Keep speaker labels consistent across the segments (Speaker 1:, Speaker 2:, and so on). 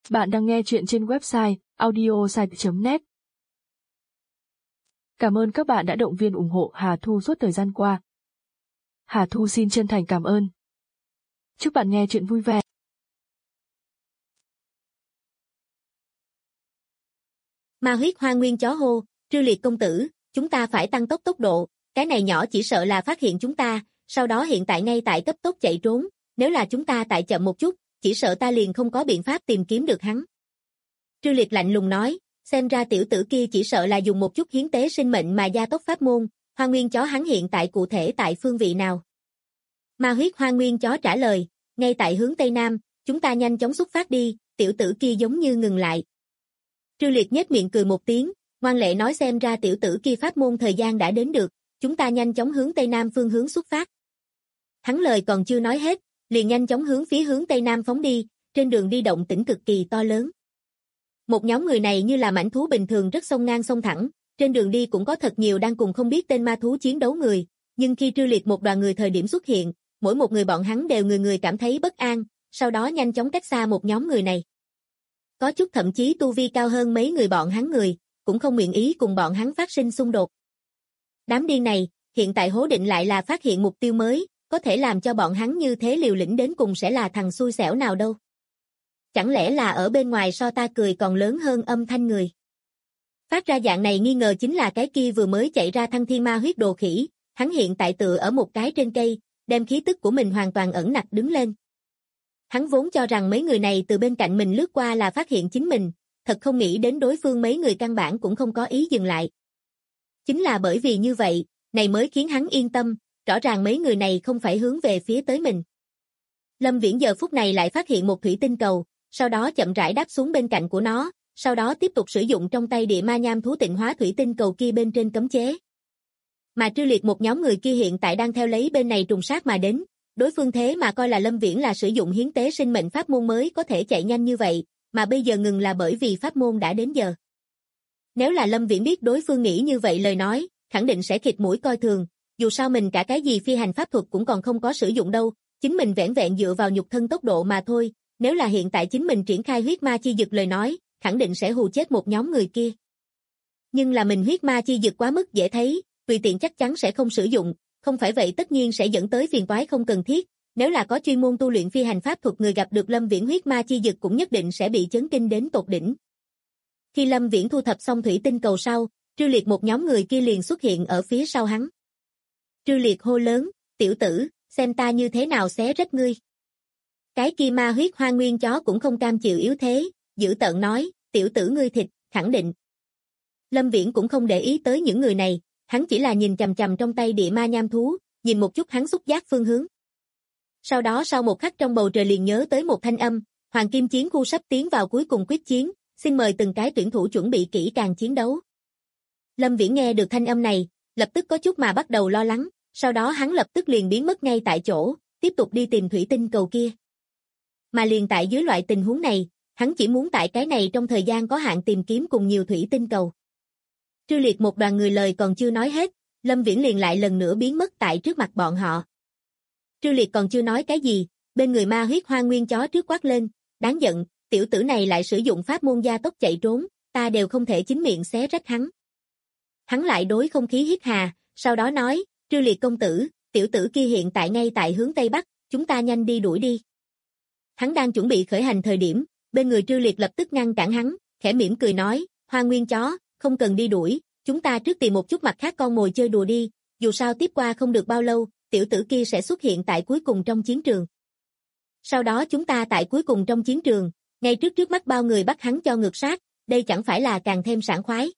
Speaker 1: Bạn đang nghe chuyện trên website audiosite.net. Cảm ơn các bạn đã động viên ủng hộ Hà Thu suốt thời gian qua. Hà Thu xin chân thành cảm ơn. Chúc bạn nghe chuyện vui vẻ.
Speaker 2: Ma huyết hoa nguyên chó hô, Trư Liệt công tử, chúng ta phải tăng tốc độ, cái này nhỏ chỉ sợ là phát hiện chúng ta, sau đó hiện tại ngay tại cấp tốc chạy trốn, nếu là chúng ta tại chậm một chút, chỉ sợ ta liền không có biện pháp tìm kiếm được hắn. Trư Liệt lạnh lùng nói, xem ra tiểu tử kia chỉ sợ là dùng một chút hiến tế sinh mệnh mà gia tốc pháp môn, hoa nguyên chó hắn hiện tại cụ thể tại phương vị nào? Ma huyết hoa nguyên chó trả lời, ngay tại hướng Tây Nam, chúng ta nhanh chóng xuất phát đi, tiểu tử kia giống như ngừng lại. Trư Liệt nhếch miệng cười một tiếng, ngoan lệ nói xem ra tiểu tử kia pháp môn thời gian đã đến được, chúng ta nhanh chóng hướng Tây Nam phương hướng xuất phát. Hắn lời còn chưa nói hết, liền nhanh chóng hướng Tây Nam phóng đi, trên đường đi động tĩnh cực kỳ to lớn. Một nhóm người này như là mãnh thú bình thường rất xông ngang xông thẳng, trên đường đi cũng có thật nhiều đang cùng không biết tên ma thú chiến đấu người, nhưng khi Trư Liệt một đoàn người thời điểm xuất hiện, mỗi một người bọn hắn đều người cảm thấy bất an, sau đó nhanh chóng cách xa một nhóm người này. Có chút thậm chí tu vi cao hơn mấy người bọn hắn người, cũng không nguyện ý cùng bọn hắn phát sinh xung đột. Đám điên này, hiện tại hố định lại là phát hiện mục tiêu mới, có thể làm cho bọn hắn như thế liều lĩnh đến cùng sẽ là thằng xui xẻo nào đâu. Chẳng lẽ là ở bên ngoài so ta cười còn lớn hơn âm thanh người. Phát ra dạng này nghi ngờ chính là cái kia vừa mới chạy ra thăng thiên ma huyết đồ khỉ, hắn hiện tại tựa ở một cái trên cây, đem khí tức của mình hoàn toàn ẩn nặc đứng lên. Hắn vốn cho rằng mấy người này từ bên cạnh mình lướt qua là phát hiện chính mình, thật không nghĩ đến đối phương mấy người căn bản cũng không có ý dừng lại. Chính là bởi vì như vậy, này mới khiến hắn yên tâm, rõ ràng mấy người này không phải hướng về phía tới mình. Lâm Viễn giờ phút này lại phát hiện một thủy tinh cầu, sau đó chậm rãi đáp xuống bên cạnh của nó, sau đó tiếp tục sử dụng trong tay địa ma nham thú tịnh hóa thủy tinh cầu kia bên trên cấm chế. Mà Trư Liệt một nhóm người kia hiện tại đang theo lấy bên này trùng sát mà đến, đối phương thế mà coi là Lâm Viễn là sử dụng hiến tế sinh mệnh pháp môn mới có thể chạy nhanh như vậy, mà bây giờ ngừng là bởi vì pháp môn đã đến giờ. Nếu là Lâm Viễn biết đối phương nghĩ như vậy lời nói, khẳng định sẽ khịt mũi coi thường, dù sao mình cả cái gì phi hành pháp thuật cũng còn không có sử dụng đâu, chính mình vẻn vẹn dựa vào nhục thân tốc độ mà thôi, nếu là hiện tại chính mình triển khai huyết ma chi dực lời nói, khẳng định sẽ hù chết một nhóm người kia. Nhưng là mình huyết ma chi dực quá mức dễ thấy, tùy tiện chắc chắn sẽ không sử dụng, không phải vậy tất nhiên sẽ dẫn tới phiền toái không cần thiết, nếu là có chuyên môn tu luyện phi hành pháp thuật người gặp được Lâm Viễn huyết ma chi dực cũng nhất định sẽ bị chấn kinh đến tột đỉnh. Khi Lâm Viễn thu thập xong thủy tinh cầu sau, Trư Liệt một nhóm người kia liền xuất hiện ở phía sau hắn. Trư Liệt hô lớn, tiểu tử, xem ta như thế nào xé rách ngươi. Cái kia ma huyết hoa nguyên chó cũng không cam chịu yếu thế, dữ tợn nói, tiểu tử ngươi thịt, khẳng định. Lâm Viễn cũng không để ý tới những người này, hắn chỉ là nhìn chằm chằm trong tay địa ma nham thú, nhìn một chút hắn xúc giác phương hướng. Sau đó sau một khắc trong bầu trời liền nhớ tới một thanh âm, Hoàng Kim Chiến khu sắp tiến vào cuối cùng quyết chiến, xin mời từng cái tuyển thủ chuẩn bị kỹ càng chiến đấu. Lâm Viễn nghe được thanh âm này, lập tức có chút mà bắt đầu lo lắng, sau đó hắn lập tức liền biến mất ngay tại chỗ, tiếp tục đi tìm thủy tinh cầu kia. Mà liền tại dưới loại tình huống này, hắn chỉ muốn tại cái này trong thời gian có hạn tìm kiếm cùng nhiều thủy tinh cầu. Trư Liệt một đoàn người lời còn chưa nói hết, Lâm Viễn liền lại lần nữa biến mất tại trước mặt bọn họ. Trư Liệt còn chưa nói cái gì, bên người ma huyết hoa nguyên chó trước quát lên, đáng giận, tiểu tử này lại sử dụng pháp môn gia tốc chạy trốn, ta đều không thể chính miệng xé rách hắn. Hắn lại đối không khí hít hà, sau đó nói, Trư Liệt công tử, tiểu tử kia hiện tại ngay tại hướng Tây Bắc, chúng ta nhanh đi đuổi đi. Hắn đang chuẩn bị khởi hành thời điểm, bên người Trư Liệt lập tức ngăn cản hắn, khẽ mỉm cười nói, hoa nguyên chó, không cần đi đuổi, chúng ta trước tìm một chút mặt khác con mồi chơi đùa đi, dù sao tiếp qua không được bao lâu, tiểu tử kia sẽ xuất hiện tại cuối cùng trong chiến trường. Sau đó chúng ta tại cuối cùng trong chiến trường, ngay trước mắt bao người bắt hắn cho ngược sát, đây chẳng phải là càng thêm sảng khoái.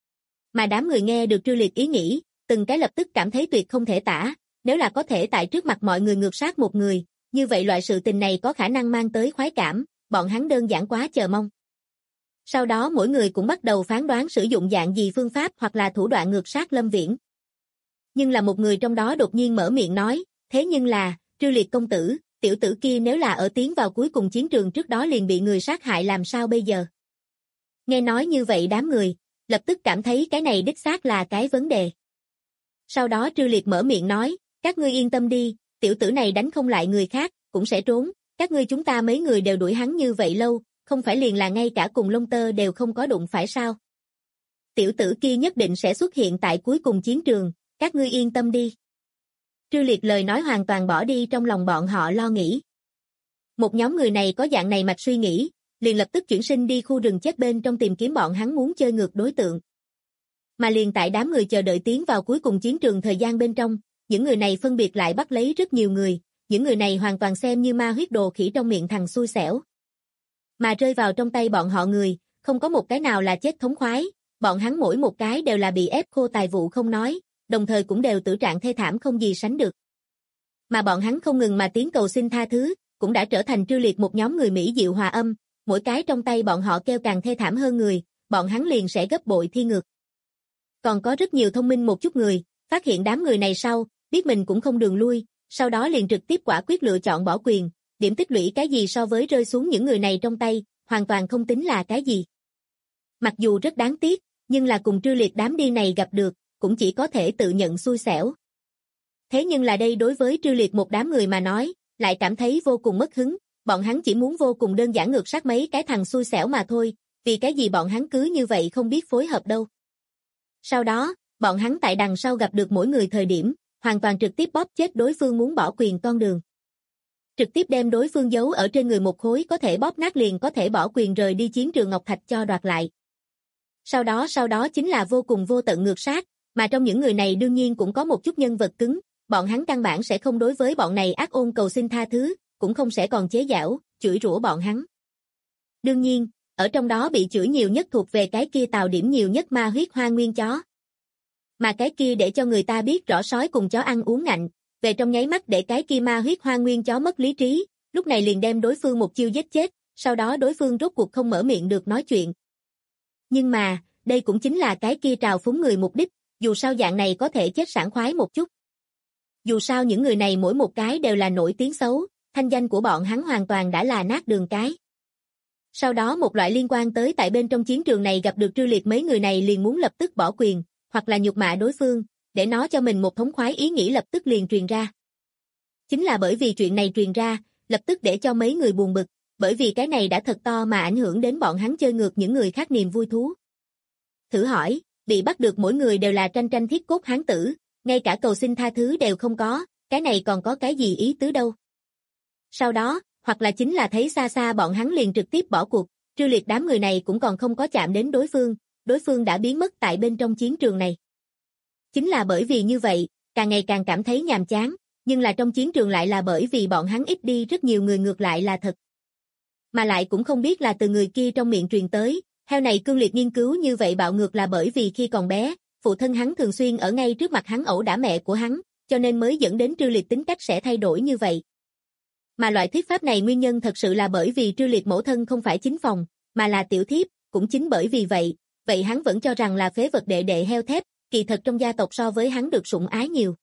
Speaker 2: Mà đám người nghe được Trư Liệt ý nghĩ, từng cái lập tức cảm thấy tuyệt không thể tả, nếu là có thể tại trước mặt mọi người ngược sát một người, như vậy loại sự tình này có khả năng mang tới khoái cảm, bọn hắn đơn giản quá chờ mong. Sau đó mỗi người cũng bắt đầu phán đoán sử dụng dạng gì phương pháp hoặc là thủ đoạn ngược sát Lâm Viễn. Nhưng là một người trong đó đột nhiên mở miệng nói, thế nhưng là, Trư Liệt công tử, tiểu tử kia nếu là ở tiến vào cuối cùng chiến trường trước đó liền bị người sát hại làm sao bây giờ? Nghe nói như vậy đám người, lập tức cảm thấy cái này đích xác là cái vấn đề. Sau đó Trư Liệt mở miệng nói, các ngươi yên tâm đi, tiểu tử này đánh không lại người khác, cũng sẽ trốn, các ngươi chúng ta mấy người đều đuổi hắn như vậy lâu, không phải liền là ngay cả cùng lông tơ đều không có đụng phải sao? Tiểu tử kia nhất định sẽ xuất hiện tại cuối cùng chiến trường, các ngươi yên tâm đi. Trư Liệt lời nói hoàn toàn bỏ đi trong lòng bọn họ lo nghĩ. Một nhóm người này có dạng này mạch suy nghĩ, liền lập tức chuyển sinh đi khu rừng chết bên trong tìm kiếm bọn hắn muốn chơi ngược đối tượng. Mà liền tại đám người chờ đợi tiến vào cuối cùng chiến trường thời gian bên trong, những người này phân biệt lại bắt lấy rất nhiều người, những người này hoàn toàn xem như ma huyết đồ khỉ trong miệng thằng xui xẻo. Mà rơi vào trong tay bọn họ người, không có một cái nào là chết thống khoái, bọn hắn mỗi một cái đều là bị ép khô tài vụ không nói, đồng thời cũng đều tử trạng thê thảm không gì sánh được. Mà bọn hắn không ngừng mà tiếng cầu xin tha thứ, cũng đã trở thành Trư Liệt một nhóm người mỹ diệu hòa âm, mỗi cái trong tay bọn họ kêu càng thê thảm hơn người, bọn hắn liền sẽ gấp bội thi ngược. Còn có rất nhiều thông minh một chút người, phát hiện đám người này sau, biết mình cũng không đường lui, sau đó liền trực tiếp quả quyết lựa chọn bỏ quyền, điểm tích lũy cái gì so với rơi xuống những người này trong tay, hoàn toàn không tính là cái gì. Mặc dù rất đáng tiếc, nhưng là cùng Trư Liệt đám đi này gặp được, cũng chỉ có thể tự nhận xui xẻo. Thế nhưng là đây đối với Trư Liệt một đám người mà nói, lại cảm thấy vô cùng mất hứng, bọn hắn chỉ muốn vô cùng đơn giản ngược sát mấy cái thằng xui xẻo mà thôi, vì cái gì bọn hắn cứ như vậy không biết phối hợp đâu. Sau đó, bọn hắn tại đằng sau gặp được mỗi người thời điểm, hoàn toàn trực tiếp bóp chết đối phương muốn bỏ quyền con đường. Trực tiếp đem đối phương giấu ở trên người một khối có thể bóp nát liền có thể bỏ quyền rời đi chiến trường Ngọc Thạch cho đoạt lại. Sau đó chính là vô cùng vô tận ngược sát, mà trong những người này đương nhiên cũng có một chút nhân vật cứng, bọn hắn căn bản sẽ không đối với bọn này ác ôn cầu xin tha thứ, cũng không sẽ còn chế giễu, chửi rủa bọn hắn. Đương nhiên, ở trong đó bị chửi nhiều nhất thuộc về cái kia Tào điểm nhiều nhất ma huyết hoa nguyên chó. Mà cái kia để cho người ta biết rõ sói cùng chó ăn uống ngạnh, về trong nháy mắt để cái kia ma huyết hoa nguyên chó mất lý trí, lúc này liền đem đối phương một chiêu giết chết, sau đó đối phương rốt cuộc không mở miệng được nói chuyện. Nhưng mà, đây cũng chính là cái kia trào phúng người mục đích, dù sao dạng này có thể chết sảng khoái một chút. Dù sao những người này mỗi một cái đều là nổi tiếng xấu, thanh danh của bọn hắn hoàn toàn đã là nát đường cái. Sau đó một loại liên quan tới tại bên trong chiến trường này gặp được Trư Liệt mấy người này liền muốn lập tức bỏ quyền, hoặc là nhục mạ đối phương, để nó cho mình một thống khoái ý nghĩ lập tức liền truyền ra. Chính là bởi vì chuyện này truyền ra, lập tức để cho mấy người buồn bực, bởi vì cái này đã thật to mà ảnh hưởng đến bọn hắn chơi ngược những người khác niềm vui thú. Thử hỏi, bị bắt được mỗi người đều là tranh tranh thiết cốt hán tử, ngay cả cầu xin tha thứ đều không có, cái này còn có cái gì ý tứ đâu. Sau đó, hoặc là chính là thấy xa xa bọn hắn liền trực tiếp bỏ cuộc, Trư Liệt đám người này cũng còn không có chạm đến đối phương đã biến mất tại bên trong chiến trường này. Chính là bởi vì như vậy, càng ngày càng cảm thấy nhàm chán, nhưng là trong chiến trường lại là bởi vì bọn hắn ít đi rất nhiều người ngược lại là thật. Mà lại cũng không biết là từ người kia trong miệng truyền tới, heo này cương liệt nghiên cứu như vậy bạo ngược là bởi vì khi còn bé, phụ thân hắn thường xuyên ở ngay trước mặt hắn ẩu đả mẹ của hắn, cho nên mới dẫn đến Trư Liệt tính cách sẽ thay đổi như vậy. Mà loại thuyết pháp này nguyên nhân thật sự là bởi vì Trư Liệt mẫu thân không phải chính phòng, mà là tiểu thiếp, cũng chính bởi vì vậy hắn vẫn cho rằng là phế vật đệ đệ heo thép, kỳ thật trong gia tộc so với hắn được sủng ái nhiều.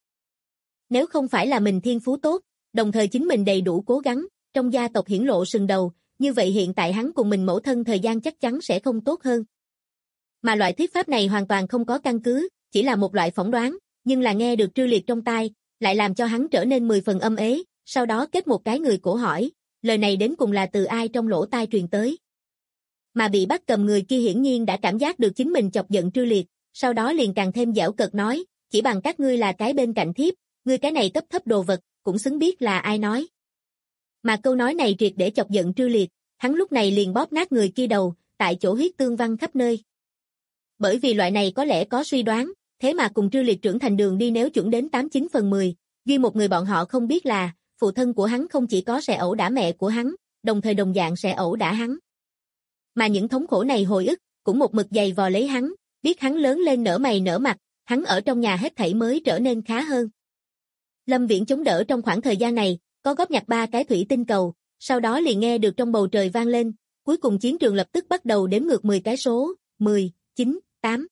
Speaker 2: Nếu không phải là mình thiên phú tốt, đồng thời chính mình đầy đủ cố gắng, trong gia tộc hiển lộ sừng đầu, như vậy hiện tại hắn cùng mình mẫu thân thời gian chắc chắn sẽ không tốt hơn. Mà loại thuyết pháp này hoàn toàn không có căn cứ, chỉ là một loại phỏng đoán, nhưng là nghe được Trư Liệt trong tai, lại làm cho hắn trở nên 10 phần âm ế, sau đó kết một cái người cổ hỏi, lời này đến cùng là từ ai trong lỗ tai truyền tới. Mà bị bắt cầm người kia hiển nhiên đã cảm giác được chính mình chọc giận Trư Liệt, sau đó liền càng thêm giễu cợt nói, chỉ bằng các ngươi là cái bên cạnh thiếp, ngươi cái này cấp thấp đồ vật, cũng xứng biết là ai nói. Mà câu nói này triệt để chọc giận Trư Liệt, hắn lúc này liền bóp nát người kia đầu, tại chỗ huyết tương văng khắp nơi. Bởi vì loại này có lẽ có suy đoán, thế mà cùng Trư Liệt trưởng thành đường đi nếu chuẩn đến 89 phần 10, duy một người bọn họ không biết là, phụ thân của hắn không chỉ có sẽ ẩu đả mẹ của hắn, đồng thời đồng dạng sẽ ẩu đả hắn. Mà những thống khổ này hồi ức, cũng một mực dày vò lấy hắn, biết hắn lớn lên nở mày nở mặt, hắn ở trong nhà hết thảy mới trở nên khá hơn. Lâm Viễn chống đỡ trong khoảng thời gian này, có góp nhặt 3 cái thủy tinh cầu, sau đó liền nghe được trong bầu trời vang lên, cuối cùng chiến trường lập tức bắt đầu đếm ngược 10 cái số, 10, 9, 8.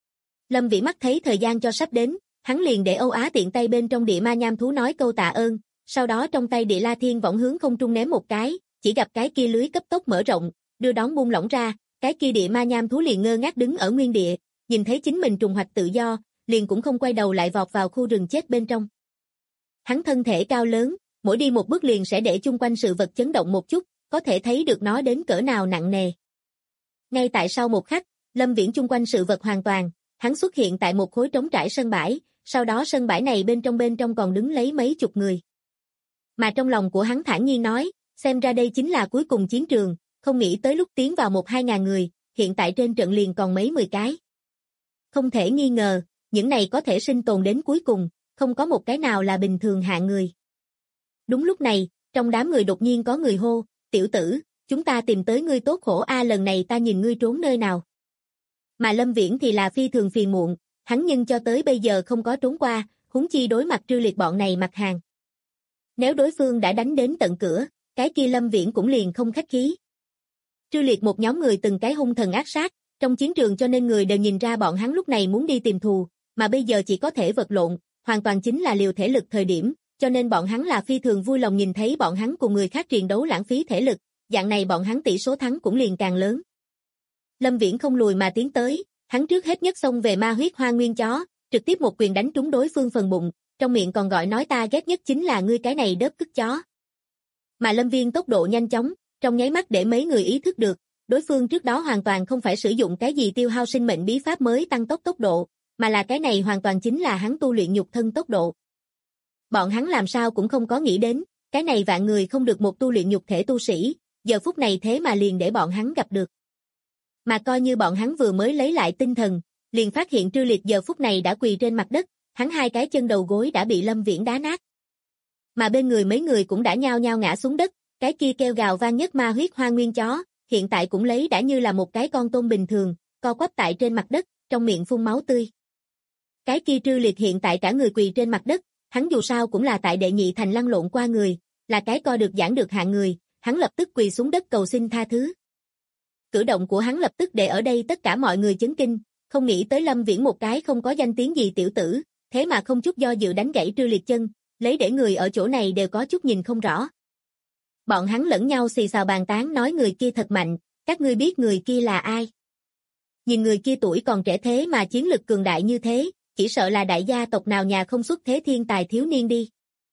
Speaker 2: Lâm Viễn mắt thấy thời gian cho sắp đến, hắn liền để Âu Á tiện tay bên trong địa ma nham thú nói câu tạ ơn, sau đó trong tay địa la thiên võng hướng không trung ném một cái, chỉ gặp cái kia lưới cấp tốc mở rộng, đưa đón buông lỏng ra, cái kia địa ma nham thú liền ngơ ngác đứng ở nguyên địa, nhìn thấy chính mình trùng hoạch tự do, liền cũng không quay đầu lại vọt vào khu rừng chết bên trong. Hắn thân thể cao lớn, mỗi đi một bước liền sẽ để chung quanh sự vật chấn động một chút, có thể thấy được nó đến cỡ nào nặng nề. Ngay tại sau một khắc, Lâm Viễn chung quanh sự vật hoàn toàn, hắn xuất hiện tại một khối trống trải sân bãi, sau đó sân bãi này bên trong còn đứng lấy mấy chục người. Mà trong lòng của hắn thản nhiên nói, xem ra đây chính là cuối cùng chiến trường, không nghĩ tới lúc tiến vào 1-2 ngàn người, hiện tại trên trận liền còn mấy 10 cái. Không thể nghi ngờ, những này có thể sinh tồn đến cuối cùng, không có một cái nào là bình thường hạng người. Đúng lúc này, trong đám người đột nhiên có người hô, tiểu tử, chúng ta tìm tới ngươi tốt khổ lần này ta nhìn ngươi trốn nơi nào. Mà Lâm Viễn thì là phi thường phiền muộn, hắn nhưng cho tới bây giờ không có trốn qua, huống chi đối mặt Trư Liệt bọn này mặt hàng. Nếu đối phương đã đánh đến tận cửa, cái kia Lâm Viễn cũng liền không khách khí. Trư Liệt một nhóm người từng cái hung thần ác sát, trong chiến trường cho nên người đều nhìn ra bọn hắn lúc này muốn đi tìm thù, mà bây giờ chỉ có thể vật lộn, hoàn toàn chính là liều thể lực thời điểm, cho nên bọn hắn là phi thường vui lòng nhìn thấy bọn hắn cùng người khác chiến đấu lãng phí thể lực, dạng này bọn hắn tỷ số thắng cũng liền càng lớn. Lâm Viễn không lùi mà tiến tới, hắn trước hết nhất xông về ma huyết hoa nguyên chó, trực tiếp một quyền đánh trúng đối phương phần bụng, trong miệng còn gọi nói ta ghét nhất chính là ngươi cái này đớp cứt chó. Mà Lâm Viễn tốc độ nhanh chóng, trong nháy mắt để mấy người ý thức được, đối phương trước đó hoàn toàn không phải sử dụng cái gì tiêu hao sinh mệnh bí pháp mới tăng tốc độ, mà là cái này hoàn toàn chính là hắn tu luyện nhục thân tốc độ. Bọn hắn làm sao cũng không có nghĩ đến, cái này vạn người không được một tu luyện nhục thể tu sĩ, giờ phút này thế mà liền để bọn hắn gặp được. Mà coi như bọn hắn vừa mới lấy lại tinh thần, liền phát hiện Trư Liệt giờ phút này đã quỳ trên mặt đất, hắn hai cái chân đầu gối đã bị Lâm Viễn đá nát. Mà bên người mấy người cũng đã nhao nhao ngã xuống đất, cái kia kêu gào vang nhất ma huyết hoa nguyên chó, hiện tại cũng lấy đã như là một cái con tôm bình thường, co quắp tại trên mặt đất, trong miệng phun máu tươi. Cái kia Trư Liệt hiện tại cả người quỳ trên mặt đất, hắn dù sao cũng là tại đệ nhị thành lăn lộn qua người, là cái coi được giảng được hạng người, hắn lập tức quỳ xuống đất cầu xin tha thứ. Cử động của hắn lập tức để ở đây tất cả mọi người chấn kinh, không nghĩ tới Lâm Viễn một cái không có danh tiếng gì tiểu tử, thế mà không chút do dự đánh gãy Trư Liệt chân, lấy để người ở chỗ này đều có chút nhìn không rõ. Bọn hắn lẫn nhau xì xào bàn tán nói người kia thật mạnh, các ngươi biết người kia là ai? Nhìn người kia tuổi còn trẻ thế mà chiến lực cường đại như thế, chỉ sợ là đại gia tộc nào nhà không xuất thế thiên tài thiếu niên đi.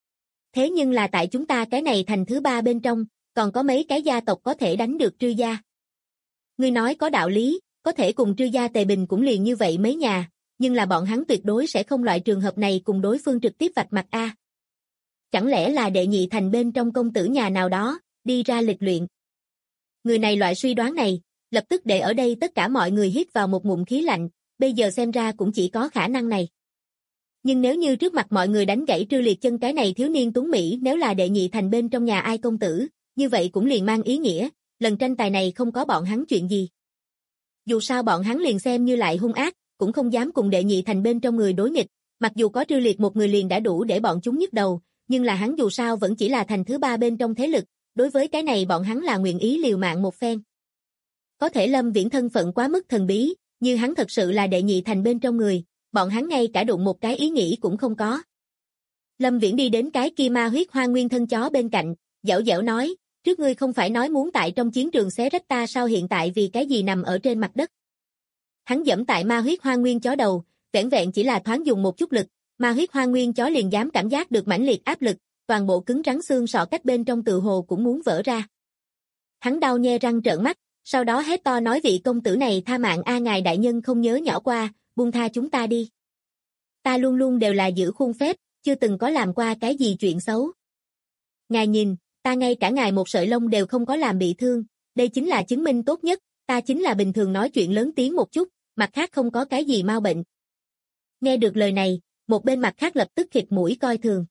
Speaker 2: Thế nhưng là tại chúng ta cái này thành thứ 3 bên trong, còn có mấy cái gia tộc có thể đánh được Trư gia. Ngươi nói có đạo lý, có thể cùng Trư gia Tề Bình cũng liền như vậy mấy nhà, nhưng là bọn hắn tuyệt đối sẽ không loại trường hợp này cùng đối phương trực tiếp vạch mặt a. Chẳng lẽ là đệ nhị thành bên trong công tử nhà nào đó, đi ra lịch luyện. Người này loại suy đoán này, lập tức để ở đây tất cả mọi người hít vào một ngụm khí lạnh, bây giờ xem ra cũng chỉ có khả năng này. Nhưng nếu như trước mặt mọi người đánh gãy Trư Liệt chân cái này thiếu niên tuấn Mỹ nếu là đệ nhị thành bên trong nhà ai công tử, như vậy cũng liền mang ý nghĩa, lần tranh tài này không có bọn hắn chuyện gì. Dù sao bọn hắn liền xem như lại hung ác, cũng không dám cùng đệ nhị thành bên trong người đối nghịch, mặc dù có Trư Liệt một người liền đã đủ để bọn chúng nhức đầu, nhưng là hắn dù sao vẫn chỉ là thành thứ 3 bên trong thế lực, đối với cái này bọn hắn là nguyện ý liều mạng một phen. Có thể Lâm Viễn thân phận quá mức thần bí, như hắn thật sự là đệ nhị thành bên trong người, bọn hắn ngay cả đụng một cái ý nghĩ cũng không có. Lâm Viễn đi đến cái kia ma huyết hoa nguyên thân chó bên cạnh, dẻo dẻo nói, trước ngươi không phải nói muốn tại trong chiến trường xé rách ta sao hiện tại vì cái gì nằm ở trên mặt đất. Hắn giẫm tại ma huyết hoa nguyên chó đầu, vẻn vẹn chỉ là thoáng dùng một chút lực, ma huyết hoa nguyên chó liền dám cảm giác được mãnh liệt áp lực, toàn bộ cứng rắn xương sọ cách bên trong tự hồ cũng muốn vỡ ra. Hắn đau nhe răng trợn mắt, sau đó hét to nói vị công tử này tha mạng ngài đại nhân không nhớ nhỏ qua, buông tha chúng ta đi. Ta luôn luôn đều là giữ khuôn phép, chưa từng có làm qua cái gì chuyện xấu. Ngài nhìn, ta ngay cả ngài một sợi lông đều không có làm bị thương, đây chính là chứng minh tốt nhất, ta chính là bình thường nói chuyện lớn tiếng một chút, mặt khác không có cái gì mau bệnh. Nghe được lời này, một bên mặt khác lập tức khịt mũi coi thường.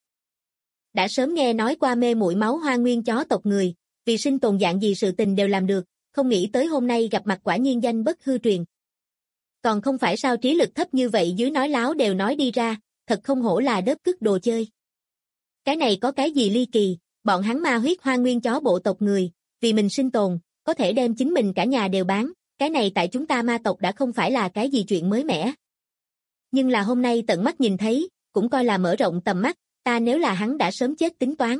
Speaker 2: Đã sớm nghe nói qua mê muội máu hoa nguyên chó tộc người, vì sinh tồn dạng gì sự tình đều làm được, không nghĩ tới hôm nay gặp mặt quả nhiên danh bất hư truyền. Còn không phải sao trí lực thấp như vậy dưới nói láo đều nói đi ra, thật không hổ là đớp cứt đồ chơi. Cái này có cái gì ly kỳ, bọn hắn ma huyết hoa nguyên chó bộ tộc người, vì mình sinh tồn, có thể đem chính mình cả nhà đều bán, cái này tại chúng ta ma tộc đã không phải là cái gì chuyện mới mẻ. Nhưng là hôm nay tận mắt nhìn thấy, cũng coi là mở rộng tầm mắt, ta nếu là hắn đã sớm chết tính toán.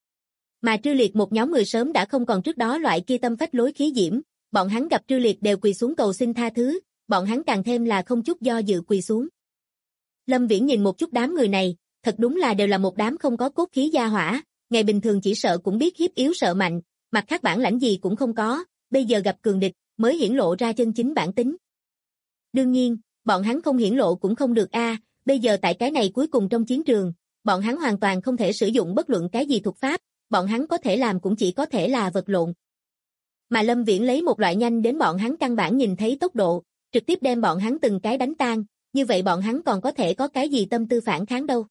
Speaker 2: Mà Trư Liệt một nhóm người sớm đã không còn trước đó loại kia tâm phách lối khí diễm, bọn hắn gặp Trư Liệt đều quỳ xuống cầu xin tha thứ, bọn hắn càng thêm là không chút do dự quỳ xuống. Lâm Viễn nhìn một chút đám người này, thật đúng là đều là một đám không có cốt khí gia hỏa, ngày bình thường chỉ sợ cũng biết hiếp yếu sợ mạnh, Mặt khác bản lãnh gì cũng không có, bây giờ gặp cường địch, mới hiển lộ ra chân chính bản tính. Đương nhiên, bọn hắn không hiển lộ cũng không được a, bây giờ tại cái này cuối cùng trong chiến trường, bọn hắn hoàn toàn không thể sử dụng bất luận cái gì thuật pháp, bọn hắn có thể làm cũng chỉ có thể là vật lộn. Mà Lâm Viễn lấy một loại nhanh đến bọn hắn căn bản nhìn thấy tốc độ, trực tiếp đem bọn hắn từng cái đánh tan, như vậy bọn hắn còn có thể có cái gì tâm tư phản kháng đâu.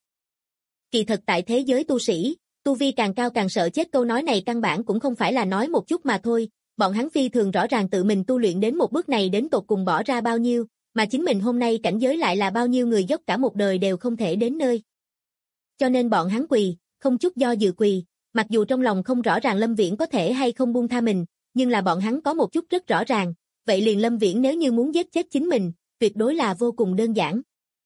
Speaker 2: Kỳ thật tại thế giới tu sĩ, tu vi càng cao càng sợ chết câu nói này căn bản cũng không phải là nói một chút mà thôi, bọn hắn phi thường rõ ràng tự mình tu luyện đến một bước này đến tột cùng bỏ ra bao nhiêu, mà chính mình hôm nay cảnh giới lại là bao nhiêu người dốc cả một đời đều không thể đến nơi. Cho nên bọn hắn quỳ, không chút do dự quỳ, mặc dù trong lòng không rõ ràng Lâm Viễn có thể hay không buông tha mình, nhưng là bọn hắn có một chút rất rõ ràng, vậy liền Lâm Viễn nếu như muốn giết chết chính mình, tuyệt đối là vô cùng đơn giản.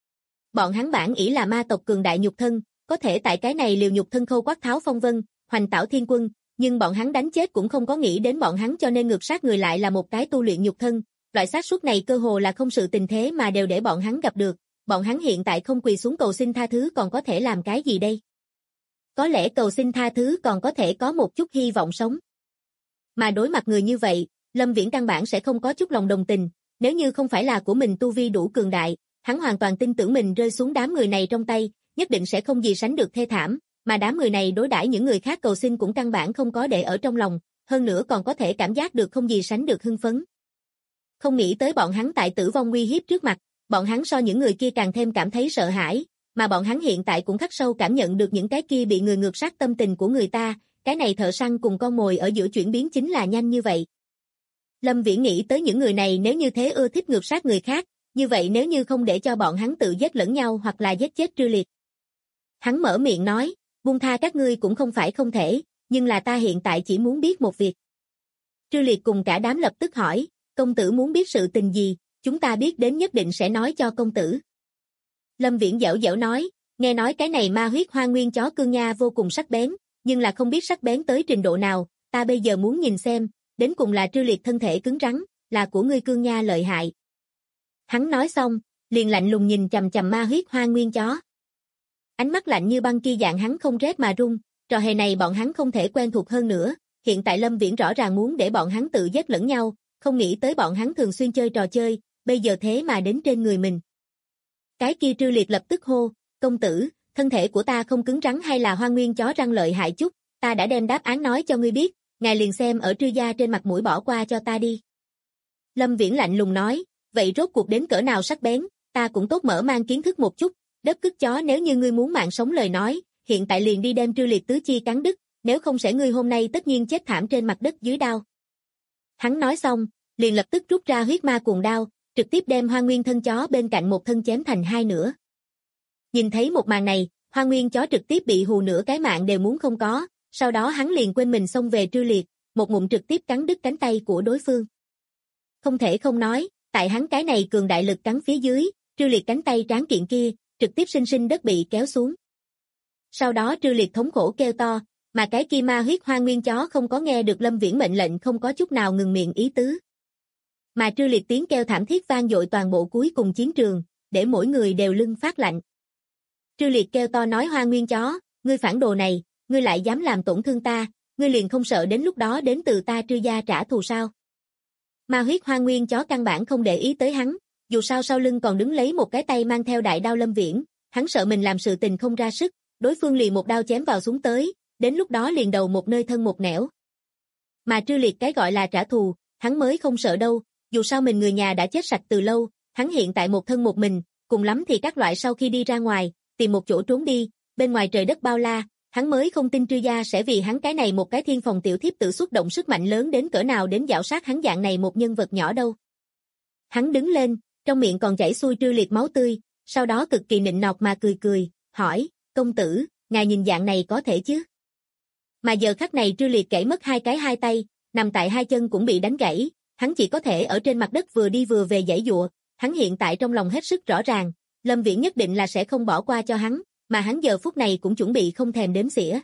Speaker 2: Bọn hắn bản ỷ là ma tộc cường đại nhục thân, có thể tại cái này liều nhục thân khâu quát tháo phong vân, hoành tảo thiên quân, nhưng bọn hắn đánh chết cũng không có nghĩ đến bọn hắn cho nên ngược sát người lại là một cái tu luyện nhục thân, loại xác suất này cơ hồ là không sự tình thế mà đều để bọn hắn gặp được, bọn hắn hiện tại không quỳ xuống cầu xin tha thứ còn có thể làm cái gì đây? Có lẽ cầu xin tha thứ còn có thể có một chút hy vọng sống. Mà đối mặt người như vậy, Lâm Viễn căn bản sẽ không có chút lòng đồng tình, nếu như không phải là của mình tu vi đủ cường đại, hắn hoàn toàn tin tưởng mình rơi xuống đám người này trong tay, nhất định sẽ không gì sánh được thê thảm, mà đám người này đối đãi những người khác cầu xin cũng căn bản không có để ở trong lòng, hơn nữa còn có thể cảm giác được không gì sánh được hưng phấn. Không nghĩ tới bọn hắn tại tử vong nguy hiếp trước mặt, bọn hắn so những người kia càng thêm cảm thấy sợ hãi, mà bọn hắn hiện tại cũng khắc sâu cảm nhận được những cái kia bị người ngược sát tâm tình của người ta, cái này thợ săn cùng con mồi ở giữa chuyển biến chính là nhanh như vậy. Lâm Viễn nghĩ tới những người này nếu như thế ưa thích ngược sát người khác, như vậy nếu như không để cho bọn hắn tự giết lẫn nhau hoặc là giết chết Trư Liệt. Hắn mở miệng nói, buông tha các ngươi cũng không phải không thể, nhưng là ta hiện tại chỉ muốn biết một việc. Trư Liệt cùng cả đám lập tức hỏi, công tử muốn biết sự tình gì, chúng ta biết đến nhất định sẽ nói cho công tử. Lâm Viễn dẻo dẻo nói, nghe nói cái này ma huyết hoa nguyên chó cương nha vô cùng sắc bén, nhưng là không biết sắc bén tới trình độ nào, ta bây giờ muốn nhìn xem, đến cùng là Trư Liệt thân thể cứng rắn, là của ngươi cương nha lợi hại. Hắn nói xong, liền lạnh lùng nhìn chằm chằm ma huyết hoa nguyên chó. Ánh mắt lạnh như băng kia dạng hắn không rét mà run, trò hề này bọn hắn không thể quen thuộc hơn nữa, hiện tại Lâm Viễn rõ ràng muốn để bọn hắn tự giết lẫn nhau, không nghĩ tới bọn hắn thường xuyên chơi trò chơi, bây giờ thế mà đến trên người mình. Cái kia Trư Liệt lập tức hô, công tử, thân thể của ta không cứng rắn hay là hoa nguyên chó răng lợi hại chút, ta đã đem đáp án nói cho ngươi biết, ngài liền xem ở Trư gia trên mặt mũi bỏ qua cho ta đi. Lâm Viễn lạnh lùng nói, vậy rốt cuộc đến cỡ nào sắc bén, ta cũng tốt mở mang kiến thức một chút, đất cứt chó nếu như ngươi muốn mạng sống lời nói, hiện tại liền đi đem Trư Liệt tứ chi cắn đứt, nếu không sẽ ngươi hôm nay tất nhiên chết thảm trên mặt đất dưới đao. Hắn nói xong, liền lập tức rút ra huyết ma cuồng đao, trực tiếp đem hoa nguyên thân chó bên cạnh một thân chém thành hai nửa. Nhìn thấy một màn này, hoa nguyên chó trực tiếp bị hù nửa cái mạng đều muốn không có, sau đó hắn liền quên mình xông về Trư Liệt, một ngụm trực tiếp cắn đứt cánh tay của đối phương. Không thể không nói, tại hắn cái này cường đại lực cắn phía dưới, Trư Liệt cánh tay tráng kiện kia, trực tiếp sinh sinh đất bị kéo xuống. Sau đó Trư Liệt thống khổ kêu to, mà cái kia ma huyết hoa nguyên chó không có nghe được Lâm Viễn mệnh lệnh không có chút nào ngừng miệng ý tứ. Mà Trư Liệt tiếng kêu thảm thiết vang dội toàn bộ cuối cùng chiến trường, để mỗi người đều lưng phát lạnh. Trư Liệt kêu to nói hoa nguyên chó, ngươi phản đồ này, ngươi lại dám làm tổn thương ta, ngươi liền không sợ đến lúc đó đến từ ta Trư gia trả thù sao? Ma huyết hoa nguyên chó căn bản không để ý tới hắn, dù sao sau lưng còn đứng lấy một cái tay mang theo đại đao Lâm Viễn, hắn sợ mình làm sự tình không ra sức, đối phương liền một đao chém vào xuống tới, đến lúc đó liền đầu một nơi thân một nẻo. Mà Trư Liệt cái gọi là trả thù, hắn mới không sợ đâu, dù sao mình người nhà đã chết sạch từ lâu, hắn hiện tại một thân một mình, cùng lắm thì các loại sau khi đi ra ngoài, tìm một chỗ trốn đi, bên ngoài trời đất bao la, hắn mới không tin Trư gia sẽ vì hắn cái này một cái thiên phòng tiểu thiếp tự xuất động sức mạnh lớn đến cỡ nào đến giảo sát hắn dạng này một nhân vật nhỏ đâu. Hắn đứng lên, trong miệng còn chảy xuôi Trư Liệt máu tươi, sau đó cực kỳ nịnh nọt mà cười cười, hỏi, công tử, ngài nhìn dạng này có thể chứ? Mà giờ khắc này Trư Liệt gãy mất hai cái hai tay, nằm tại hai chân cũng bị đánh gãy, hắn chỉ có thể ở trên mặt đất vừa đi vừa về giãy giụa, hắn hiện tại trong lòng hết sức rõ ràng, Lâm Viễn nhất định là sẽ không bỏ qua cho hắn, mà hắn giờ phút này cũng chuẩn bị không thèm đếm xỉa.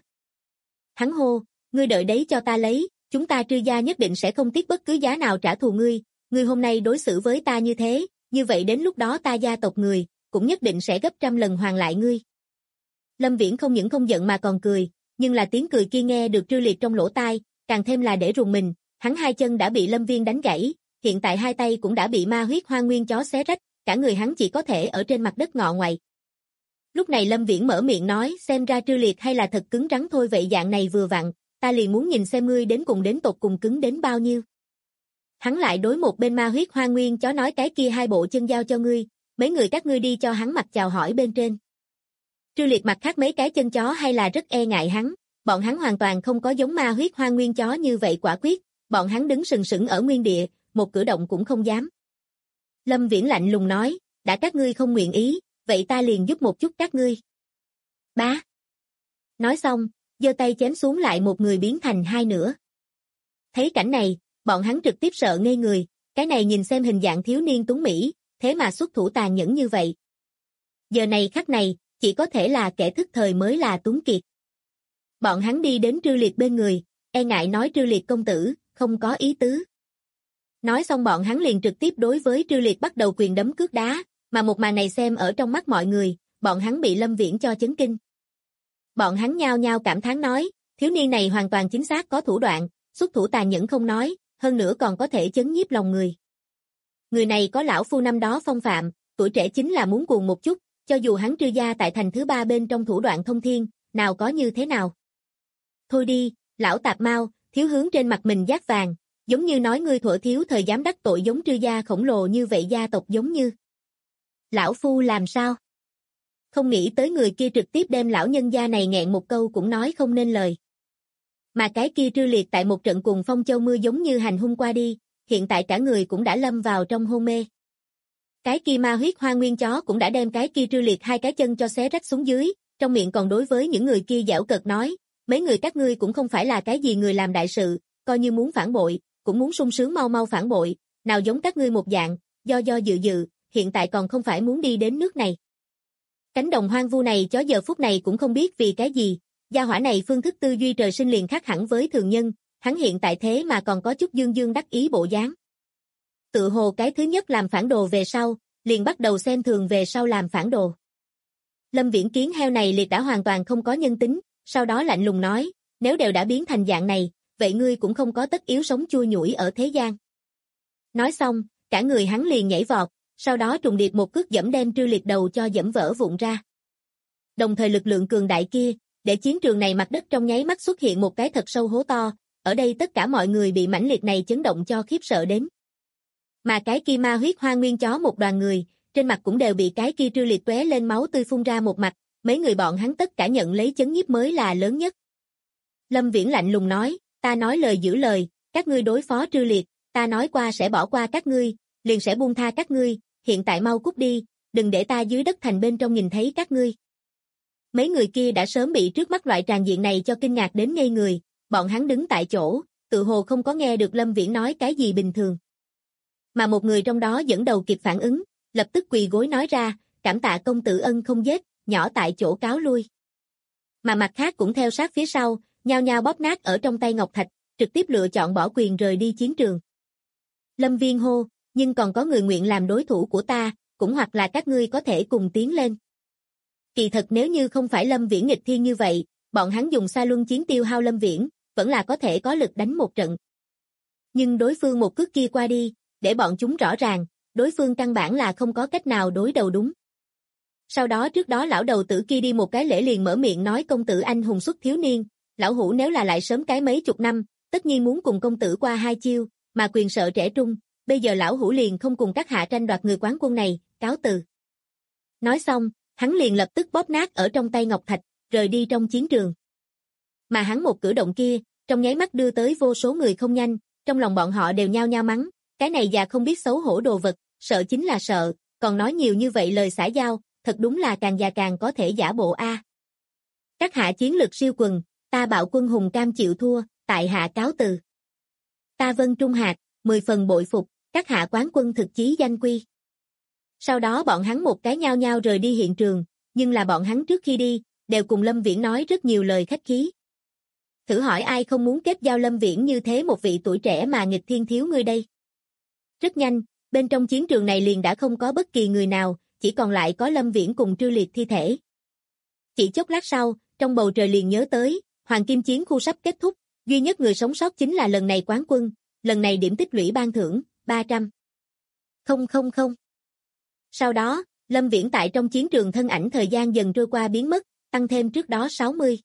Speaker 2: Hắn hô, ngươi đợi đấy cho ta lấy, chúng ta Trư gia nhất định sẽ không tiếc bất cứ giá nào trả thù ngươi, ngươi hôm nay đối xử với ta như thế, như vậy đến lúc đó ta gia tộc người, cũng nhất định sẽ gấp trăm lần hoàn lại ngươi. Lâm Viễn không những không giận mà còn cười, nhưng là tiếng cười kia nghe được Trư Liệt trong lỗ tai, càng thêm là để rùng mình, hắn hai chân đã bị Lâm Viên đánh gãy, hiện tại hai tay cũng đã bị ma huyết hoang nguyên chó xé rách, cả người hắn chỉ có thể ở trên mặt đất ngọ ngoại. Lúc này Lâm Viễn mở miệng nói, xem ra Trư Liệt hay là thật cứng rắn thôi, vậy dạng này vừa vặn, ta liền muốn nhìn xem ngươi đến tột cùng cứng đến bao nhiêu. Hắn lại đối một bên ma huyết hoang nguyên chó nói, cái kia hai bộ chân giao cho ngươi, mấy người các ngươi đi cho hắn mặt chào hỏi bên trên. Trư Liệt mặt khác mấy cái chân chó hay là rất e ngại hắn, bọn hắn hoàn toàn không có giống ma huyết hoang nguyên chó như vậy quả quyết, bọn hắn đứng sừng sững ở nguyên địa, một cử động cũng không dám. Lâm Viễn lạnh lùng nói, đã các ngươi không nguyện ý, vậy ta liền giúp một chút các ngươi. Bá. Nói xong, giơ tay chém xuống lại một người biến thành hai nửa. Thấy cảnh này, bọn hắn trực tiếp sợ ngây người, cái này nhìn xem hình dạng thiếu niên tuấn mỹ, thế mà xuất thủ tàn nhẫn như vậy. Giờ này khắc này, chỉ có thể là kẻ thức thời mới là tuấn kiệt. Bọn hắn đi đến Trư Liệt bên người, e ngại nói, Trư Liệt công tử, không có ý tứ. Nói xong bọn hắn liền trực tiếp đối với Trư Liệt bắt đầu quyền đấm cước đá, mà một màn này xem ở trong mắt mọi người, bọn hắn bị Lâm Viễn cho chấn kinh. Bọn hắn nhao nhao cảm thán nói, thiếu niên này hoàn toàn chính xác có thủ đoạn, xuất thủ tàn nhẫn không nói, hơn nữa còn có thể chấn nhiếp lòng người. Người này có lão phu năm đó phong phạm, tuổi trẻ chính là muốn cuồng một chút, cho dù hắn Trư gia tại thành thứ 3 bên trong thủ đoạn thông thiên, nào có như thế nào. Thôi đi, lão tạp mau, thiếu hướng trên mặt mình dát vàng, giống như nói ngươi thuở thiếu thời dám đắc tội giống Trư gia khổng lồ như vậy gia tộc giống như. Lão phu làm sao? Không nghĩ tới người kia trực tiếp đem lão nhân gia này nghẹn một câu cũng nói không nên lời. Mà cái kia Trư Liệt tại một trận cùng phong châu mưa giống như hành hung qua đi, hiện tại cả người cũng đã lâm vào trong hôn mê. Cái kia ma huyết hoa nguyên chó cũng đã đem cái kia Trư Liệt hai cái chân cho xé rách xuống dưới, trong miệng còn đối với những người kia giễu cợt nói, mấy người các ngươi cũng không phải là cái gì người làm đại sự, coi như muốn phản bội, cũng muốn sung sướng mau mau phản bội, nào giống các ngươi một dạng, do dự, hiện tại còn không phải muốn đi đến nước này. Cánh đồng hoang vu này chó giờ phút này cũng không biết vì cái gì, gia hỏa này phương thức tư duy trời sinh liền khác hẳn với thường nhân, hắn hiện tại thế mà còn có chút dương dương đắc ý bộ dáng. Tự hồ cái thứ nhất làm phản đồ về sau, liền bắt đầu xem thường về sau làm phản đồ. Lâm Viễn kiến heo này liệt đã hoàn toàn không có nhân tính, sau đó lạnh lùng nói, nếu đều đã biến thành dạng này, vậy ngươi cũng không có tất yếu sống chui nhủi ở thế gian. Nói xong, cả người hắn liền nhảy vọt, sau đó trùng điệp một cước dẫm đem Trư Liệt đầu cho dẫm vỡ vụn ra. Đồng thời lực lượng cường đại kia, để chiến trường này mặt đất trong nháy mắt xuất hiện một cái thật sâu hố to, ở đây tất cả mọi người bị mãnh liệt này chấn động cho khiếp sợ đến. Mà cái kia ma huyết hoa nguyên chó một đoàn người, trên mặt cũng đều bị cái kia Trư Liệt tóe lên máu tươi phun ra một mạch, mấy người bọn hắn tất cả nhận lấy chấn nhiếp mới là lớn nhất. Lâm Viễn lạnh lùng nói, ta nói lời giữ lời, các ngươi đối phó Trư Liệt, ta nói qua sẽ bỏ qua các ngươi, liền sẽ buông tha các ngươi, hiện tại mau cút đi, đừng để ta dưới đất thành bên trong nhìn thấy các ngươi. Mấy người kia đã sớm bị trước mắt loại tràn diện này cho kinh ngạc đến ngây người, bọn hắn đứng tại chỗ, tự hồ không có nghe được Lâm Viễn nói cái gì bình thường. Mà một người trong đó dẫn đầu kịp phản ứng, lập tức quỳ gối nói ra, cảm tạ công tử ân không giết, nhỏ tại chỗ cáo lui. Mà mặt khác cũng theo sát phía sau, nhao nhao bóp nát ở trong tay ngọc thạch, trực tiếp lựa chọn bỏ quyền rời đi chiến trường. Lâm Viên hô, nhưng còn có người nguyện làm đối thủ của ta, cũng hoặc là các ngươi có thể cùng tiến lên. Kỳ thật nếu như không phải Lâm Viễn nghịch thiên như vậy, bọn hắn dùng xa luân chiến tiêu hao Lâm Viễn, vẫn là có thể có lực đánh một trận. Nhưng đối phương một cước kia qua đi, để bọn chúng rõ ràng, đối phương căn bản là không có cách nào đối đầu đúng. Sau đó trước đó lão đầu tử kia đi một cái lễ liền mở miệng nói công tử anh hùng xuất thiếu niên, lão hủ nếu là lại sớm cái mấy chục năm, tất nhiên muốn cùng công tử qua hai chiêu, mà quyền sợ trẻ trung, bây giờ lão hủ liền không cùng các hạ tranh đoạt người quán quân này, cáo từ. Nói xong, hắn liền lập tức bóp nát ở trong tay ngọc thạch, rời đi trong chiến trường. Mà hắn một cử động kia, trong nháy mắt đưa tới vô số người không nhanh, trong lòng bọn họ đều nhao nhao mắng, cái này già không biết xấu hổ đồ vật, sợ chính là sợ, còn nói nhiều như vậy lời xã giao, thật đúng là càng già càng có thể giả bộ a. Các hạ chiến lực siêu quần, ta Bạo Quân hùng cam chịu thua, tại hạ cáo từ. Ta Vân Trung Hạc, 10 phần bội phục, các hạ quán quân thực chí danh quy. Sau đó bọn hắn một cái nhao nhao rời đi hiện trường, nhưng là bọn hắn trước khi đi, đều cùng Lâm Viễn nói rất nhiều lời khách khí. Thử hỏi ai không muốn kết giao Lâm Viễn như thế một vị tuổi trẻ mà nghịch thiên thiếu ngươi đây. Rất nhanh, bên trong chiến trường này liền đã không có bất kỳ người nào, chỉ còn lại có Lâm Viễn cùng Trư Liệt thi thể. Chỉ chốc lát sau, trong bầu trời liền nhớ tới, Hoàng Kim chiến khu sắp kết thúc, Duy nhất người sống sót chính là lần này quán quân, lần này điểm tích lũy ban thưởng, 300. 000. Sau đó, Lâm Viễn tại trong chiến trường thân ảnh thời gian dần trôi qua biến mất, tăng thêm trước đó 60.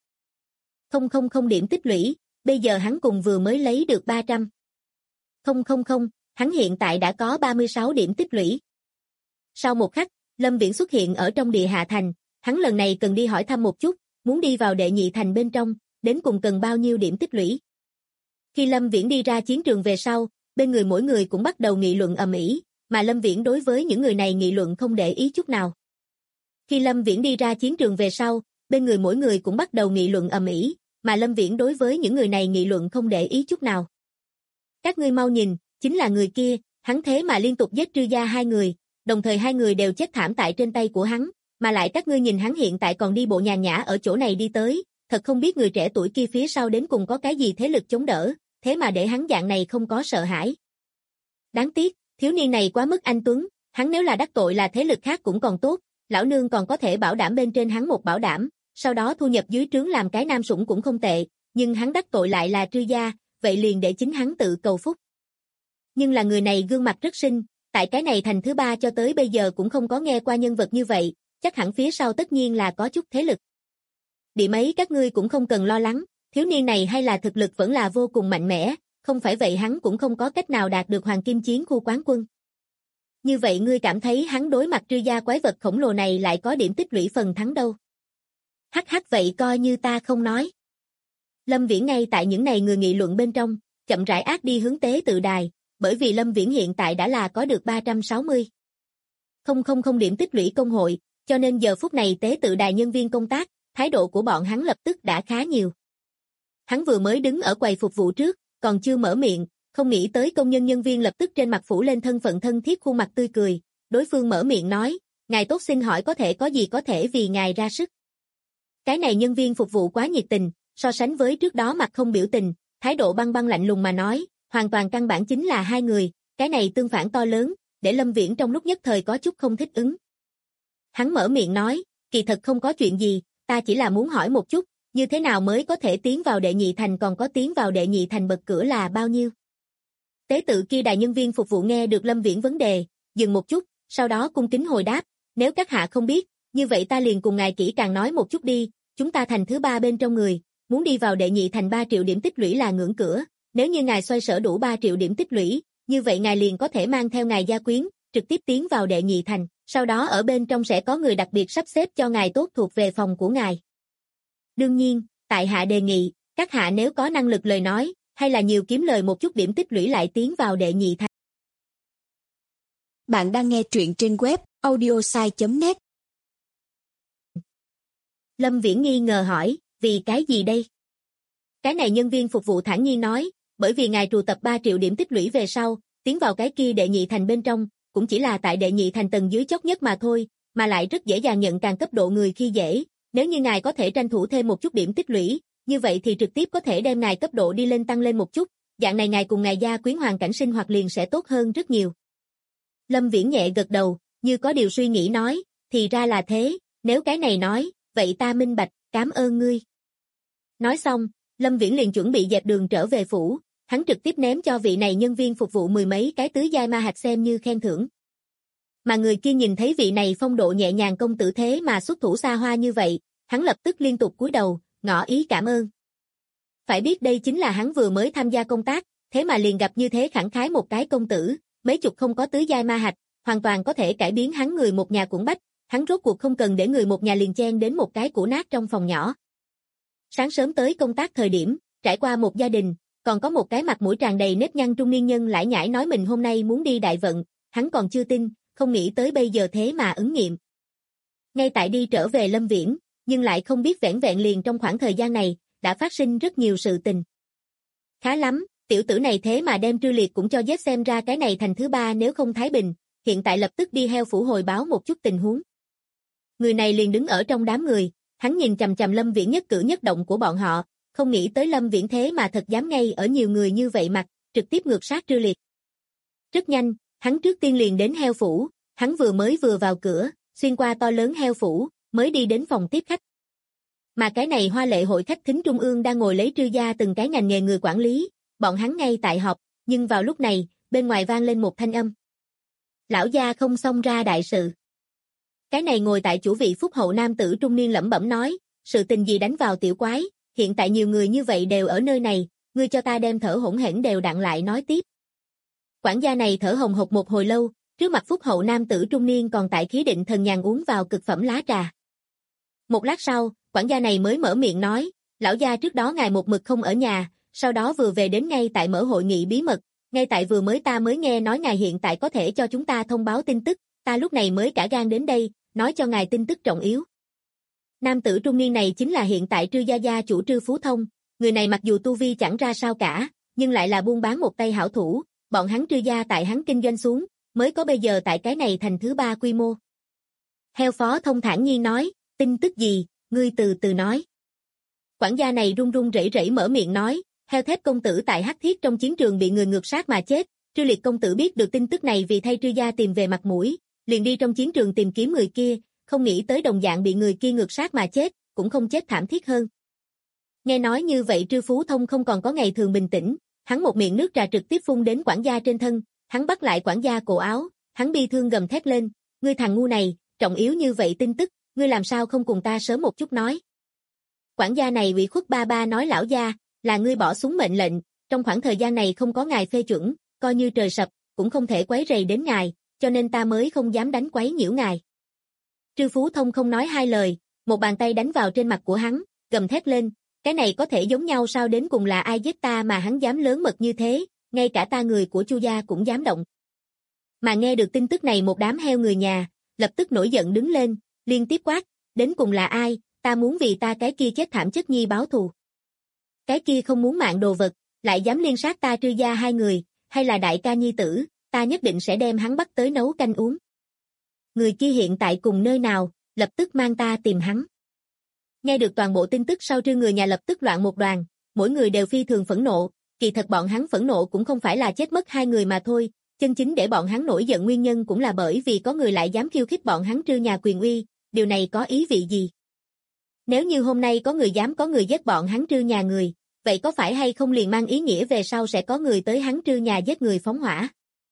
Speaker 2: 000 điểm tích lũy, bây giờ hắn cùng vừa mới lấy được 300. 000, hắn hiện tại đã có 36 điểm tích lũy. Sau một khắc, Lâm Viễn xuất hiện ở trong địa hạ thành, hắn lần này cần đi hỏi thăm một chút, muốn đi vào đệ nhị thành bên trong, đến cùng cần bao nhiêu điểm tích lũy. Khi Lâm Viễn đi ra chiến trường về sau, bên người mỗi người cũng bắt đầu nghị luận ầm ĩ, mà Lâm Viễn đối với những người này nghị luận không để ý chút nào. Khi Lâm Viễn đi ra chiến trường về sau, bên người mỗi người cũng bắt đầu nghị luận ầm ĩ, mà Lâm Viễn đối với những người này nghị luận không để ý chút nào. Các ngươi mau nhìn, chính là người kia, hắn thế mà liên tục giết Trư gia hai người, đồng thời hai người đều chết thảm tại trên tay của hắn, mà lại các ngươi nhìn hắn hiện tại còn đi bộ nhàn nhã ở chỗ này đi tới, thật không biết người trẻ tuổi kia phía sau đến cùng có cái gì thế lực chống đỡ, thế mà để hắn dạng này không có sợ hãi. Đáng tiếc, thiếu niên này quá mức anh tuấn, hắn nếu là đắc tội là thế lực khác cũng còn tốt, lão nương còn có thể bảo đảm bên trên hắn một bảo đảm, sau đó thu nhập dưới trướng làm cái nam sủng cũng không tệ, nhưng hắn đắc tội lại là Trư gia, vậy liền để chính hắn tự cầu phúc. Nhưng là người này gương mặt rất xinh, tại cái này thành thứ ba cho tới bây giờ cũng không có nghe qua nhân vật như vậy, chắc hẳn phía sau tất nhiên là có chút thế lực. Điểm ấy các ngươi cũng không cần lo lắng, thiếu niên này hay là thực lực vẫn là vô cùng mạnh mẽ, không phải vậy hắn cũng không có cách nào đạt được hoàng kim chiến khu quán quân. Như vậy ngươi cảm thấy hắn đối mặt Trư gia quái vật khổng lồ này lại có điểm tích lũy phần thắng đâu? Hắc vậy coi như ta không nói. Lâm Viễn ngay tại những này người nghị luận bên trong, chậm rãi ác đi hướng tế tự đài, bởi vì Lâm Viễn hiện tại đã là có được 360. 000 điểm tích lũy công hội, cho nên giờ phút này tế tự đài nhân viên công tác, thái độ của bọn hắn lập tức đã khá nhiều. Hắn vừa mới đứng ở quầy phục vụ trước, còn chưa mở miệng, không nghĩ tới công nhân nhân viên lập tức trên mặt phủ lên thân phận thân thiết khuôn mặt tươi cười, đối phương mở miệng nói, ngài tốt xin hỏi có thể có gì có thể vì ngài ra sức. Cái này nhân viên phục vụ quá nhiệt tình, so sánh với trước đó mặt không biểu tình, thái độ băng băng lạnh lùng mà nói, hoàn toàn căn bản chính là hai người, cái này tương phản to lớn, để Lâm Viễn trong lúc nhất thời có chút không thích ứng. Hắn mở miệng nói, kỳ thật không có chuyện gì, ta chỉ là muốn hỏi một chút, như thế nào mới có thể tiến vào đệ nhị thành còn có tiến vào đệ nhị thành bậc cửa là bao nhiêu? Tế tự kia đại nhân viên phục vụ nghe được Lâm Viễn vấn đề, dừng một chút, sau đó cung kính hồi đáp, nếu các hạ không biết, như vậy ta liền cùng ngài kỹ càng nói một chút đi, chúng ta thành thứ ba bên trong người, muốn đi vào đệ nhị thành 3 triệu điểm tích lũy là ngưỡng cửa, nếu như ngài xoay sở đủ 3 triệu điểm tích lũy, như vậy ngài liền có thể mang theo ngài gia quyến, trực tiếp tiến vào đệ nhị thành, sau đó ở bên trong sẽ có người đặc biệt sắp xếp cho ngài tốt thuộc về phòng của ngài. Đương nhiên, tại hạ đề nghị, các hạ nếu có năng lực lời nói, hay là nhiều kiếm lời một chút điểm tích lũy lại tiến vào đệ nhị thành.
Speaker 3: Bạn đang nghe truyện trên web audiosai.net.
Speaker 2: Lâm Viễn nghi ngờ hỏi, vì cái gì đây? Cái này nhân viên phục vụ thản nhiên nói, bởi vì ngài trụ tập 3 triệu điểm tích lũy về sau, tiến vào cái kia đệ nhị thành bên trong, cũng chỉ là tại đệ nhị thành tầng dưới chót nhất mà thôi, mà lại rất dễ dàng nhận càng cấp độ người khi dễ, nếu như ngài có thể tranh thủ thêm một chút điểm tích lũy, như vậy thì trực tiếp có thể đem ngài cấp độ đi lên tăng lên một chút, dạng này ngài cùng ngài gia quyến hoàn cảnh sinh hoạt liền sẽ tốt hơn rất nhiều. Lâm Viễn nhẹ gật đầu, như có điều suy nghĩ nói, thì ra là thế, nếu cái này nói, vậy ta minh bạch, cảm ơn ngươi. Nói xong, Lâm Viễn liền chuẩn bị dẹp đường trở về phủ, hắn trực tiếp ném cho vị này nhân viên phục vụ 10 mấy cái tứ giai ma hạch xem như khen thưởng. Mà người kia nhìn thấy vị này phong độ nhẹ nhàng công tử thế mà xuất thủ xa hoa như vậy, hắn lập tức liên tục cúi đầu, ngỏ ý cảm ơn. Phải biết đây chính là hắn vừa mới tham gia công tác, thế mà liền gặp như thế khẳng khái một cái công tử, mấy chục không có tứ giai ma hạch, hoàn toàn có thể cải biến hắn người một nhà cuộn bách, hắn rốt cuộc không cần để người một nhà liền chen đến một cái cũ nát trong phòng nhỏ. Sáng sớm tới công tác thời điểm, trải qua một gia đình, còn có một cái mặt mũi tràn đầy nếp nhăn trung niên nhân lải nhải nói mình hôm nay muốn đi đại vận, hắn còn chưa tin, không nghĩ tới bây giờ thế mà ứng nghiệm. Ngay tại đi trở về Lâm Viễn, nhưng lại không biết vẻn vẹn liền trong khoảng thời gian này, đã phát sinh rất nhiều sự tình. Khá lắm, tiểu tử này thế mà đem Trư Liệt cũng cho giết xem ra cái này thành thứ ba nếu không thái bình, hiện tại lập tức đi heo phủ hồi báo một chút tình huống. Người này liền đứng ở trong đám người, hắn nhìn chằm chằm Lâm Viễn nhất cử nhất động của bọn họ, không nghĩ tới Lâm Viễn thế mà thật dám ngay ở nhiều người như vậy mặt, trực tiếp ngược sát Trư Liệt. Rất nhanh, hắn trước tiên liền đến heo phủ, hắn vừa vào cửa, xuyên qua to lớn heo phủ, mới đi đến phòng tiếp khách. Mà cái này hoa lệ hội khách thính trung ương đang ngồi lấy Trư gia từng cái ngành nghề người quản lý, bọn hắn ngay tại họp, nhưng vào lúc này, bên ngoài vang lên một thanh âm. Lão gia không xông ra đại sự. Cái này ngồi tại chủ vị phúc hậu nam tử trung niên lẩm bẩm nói, sự tình gì đánh vào tiểu quái, hiện tại nhiều người như vậy đều ở nơi này, ngươi cho ta đem thở hỗn hển đều đặn lại nói tiếp. Quản gia này thở hồng hộc một hồi lâu, trước mặt phúc hậu nam tử trung niên còn tại khí định thần nhàn uống vào cực phẩm lá trà. Một lát sau, quản gia này mới mở miệng nói, lão gia trước đó ngài một mực không ở nhà, sau đó vừa về đến ngay tại mở hội nghị bí mật, ngay tại vừa mới ta mới nghe nói ngài hiện tại có thể cho chúng ta thông báo tin tức, ta lúc này mới cả gan đến đây, nói cho ngài tin tức trọng yếu. Nam tử trung niên này chính là hiện tại Trư gia gia chủ Trư Phú Thông, người này mặc dù tu vi chẳng ra sao cả, nhưng lại là buôn bán một tay hảo thủ, bọn hắn Trư gia tại hắn kinh doanh xuống, mới có bây giờ tại cái này thành thứ 3 quy mô. Heo Phó Thông thản nhiên nói, tin tức gì, ngươi từ từ nói. Quản gia này run run rẩy rẩy mở miệng nói, Heo Thép công tử tại Hắc Thiết trong chiến trường bị người ngược sát mà chết, Trư Liệt công tử biết được tin tức này vì thay Trư gia tìm về mặt mũi, liền đi trong chiến trường tìm kiếm người kia, không nghĩ tới đồng dạng bị người kia ngược sát mà chết, cũng không chết thảm thiết hơn. Nghe nói như vậy Trư Phú Thông không còn có ngày thường bình tĩnh, hắn một miệng nước trà trực tiếp phun đến quản gia trên thân, hắn bắt lại quản gia cổ áo, hắn bi thương gầm thét lên, ngươi thằng ngu này, trọng yếu như vậy tin tức, ngươi làm sao không cùng ta sớm một chút nói. Quản gia này ủy khuất ba ba nói lão gia, là ngươi bỏ xuống mệnh lệnh, trong khoảng thời gian này không có ngài phê chuẩn, coi như trời sập, cũng không thể quấy rầy đến ngài, cho nên ta mới không dám đánh quấy nhiễu ngài. Trư Phú Thông không nói hai lời, một bàn tay đánh vào trên mặt của hắn, gầm thét lên, cái này có thể giống nhau sao, đến cùng là ai giết ta mà hắn dám lớn mật như thế, ngay cả ta người của Chu gia cũng dám động. Mà nghe được tin tức này một đám heo người nhà, lập tức nổi giận đứng lên, liên tiếp quát, đến cùng là ai, ta muốn vì ta cái kia chết thảm chất nhi báo thù. Cái kia không muốn mạng đồ vật, lại dám liên sát ta Trư gia hai người, hay là đại ca nhi tử, ta nhất định sẽ đem hắn bắt tới nấu canh uống. Người kia hiện tại cùng nơi nào, lập tức mang ta tìm hắn. Nghe được toàn bộ tin tức sau Trư người nhà lập tức loạn một đoàn, mỗi người đều phi thường phẫn nộ, kỳ thật bọn hắn phẫn nộ cũng không phải là chết mất hai người mà thôi, chân chính để bọn hắn nổi giận nguyên nhân cũng là bởi vì có người lại dám khiêu khích bọn hắn Trư nhà quyền uy, điều này có ý vị gì? Nếu như hôm nay có người giết bọn hắn Trư nhà người, vậy có phải hay không liền mang ý nghĩa về sau sẽ có người tới hắn Trư nhà giết người phóng hỏa?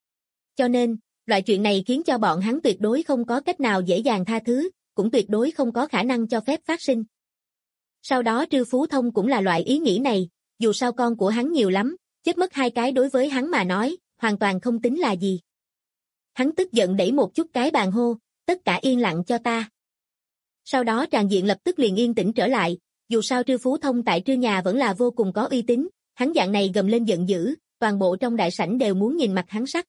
Speaker 2: Cho nên, loại chuyện này khiến cho bọn hắn tuyệt đối không có cách nào dễ dàng tha thứ, cũng tuyệt đối không có khả năng cho phép phát sinh. Sau đó Trư Phú Thông cũng là loại ý nghĩ này, dù sao con của hắn nhiều lắm, chết mất hai cái đối với hắn mà nói, hoàn toàn không tính là gì. Hắn tức giận đẩy một chút cái bàn hô, tất cả yên lặng cho ta. Sau đó tràng diện lập tức liền yên tĩnh trở lại, dù sao Trư Phú Thông tại Trư nhà vẫn là vô cùng có uy tín, hắn dạng này gầm lên giận dữ, toàn bộ trong đại sảnh đều muốn nhìn mặt hắn sắc.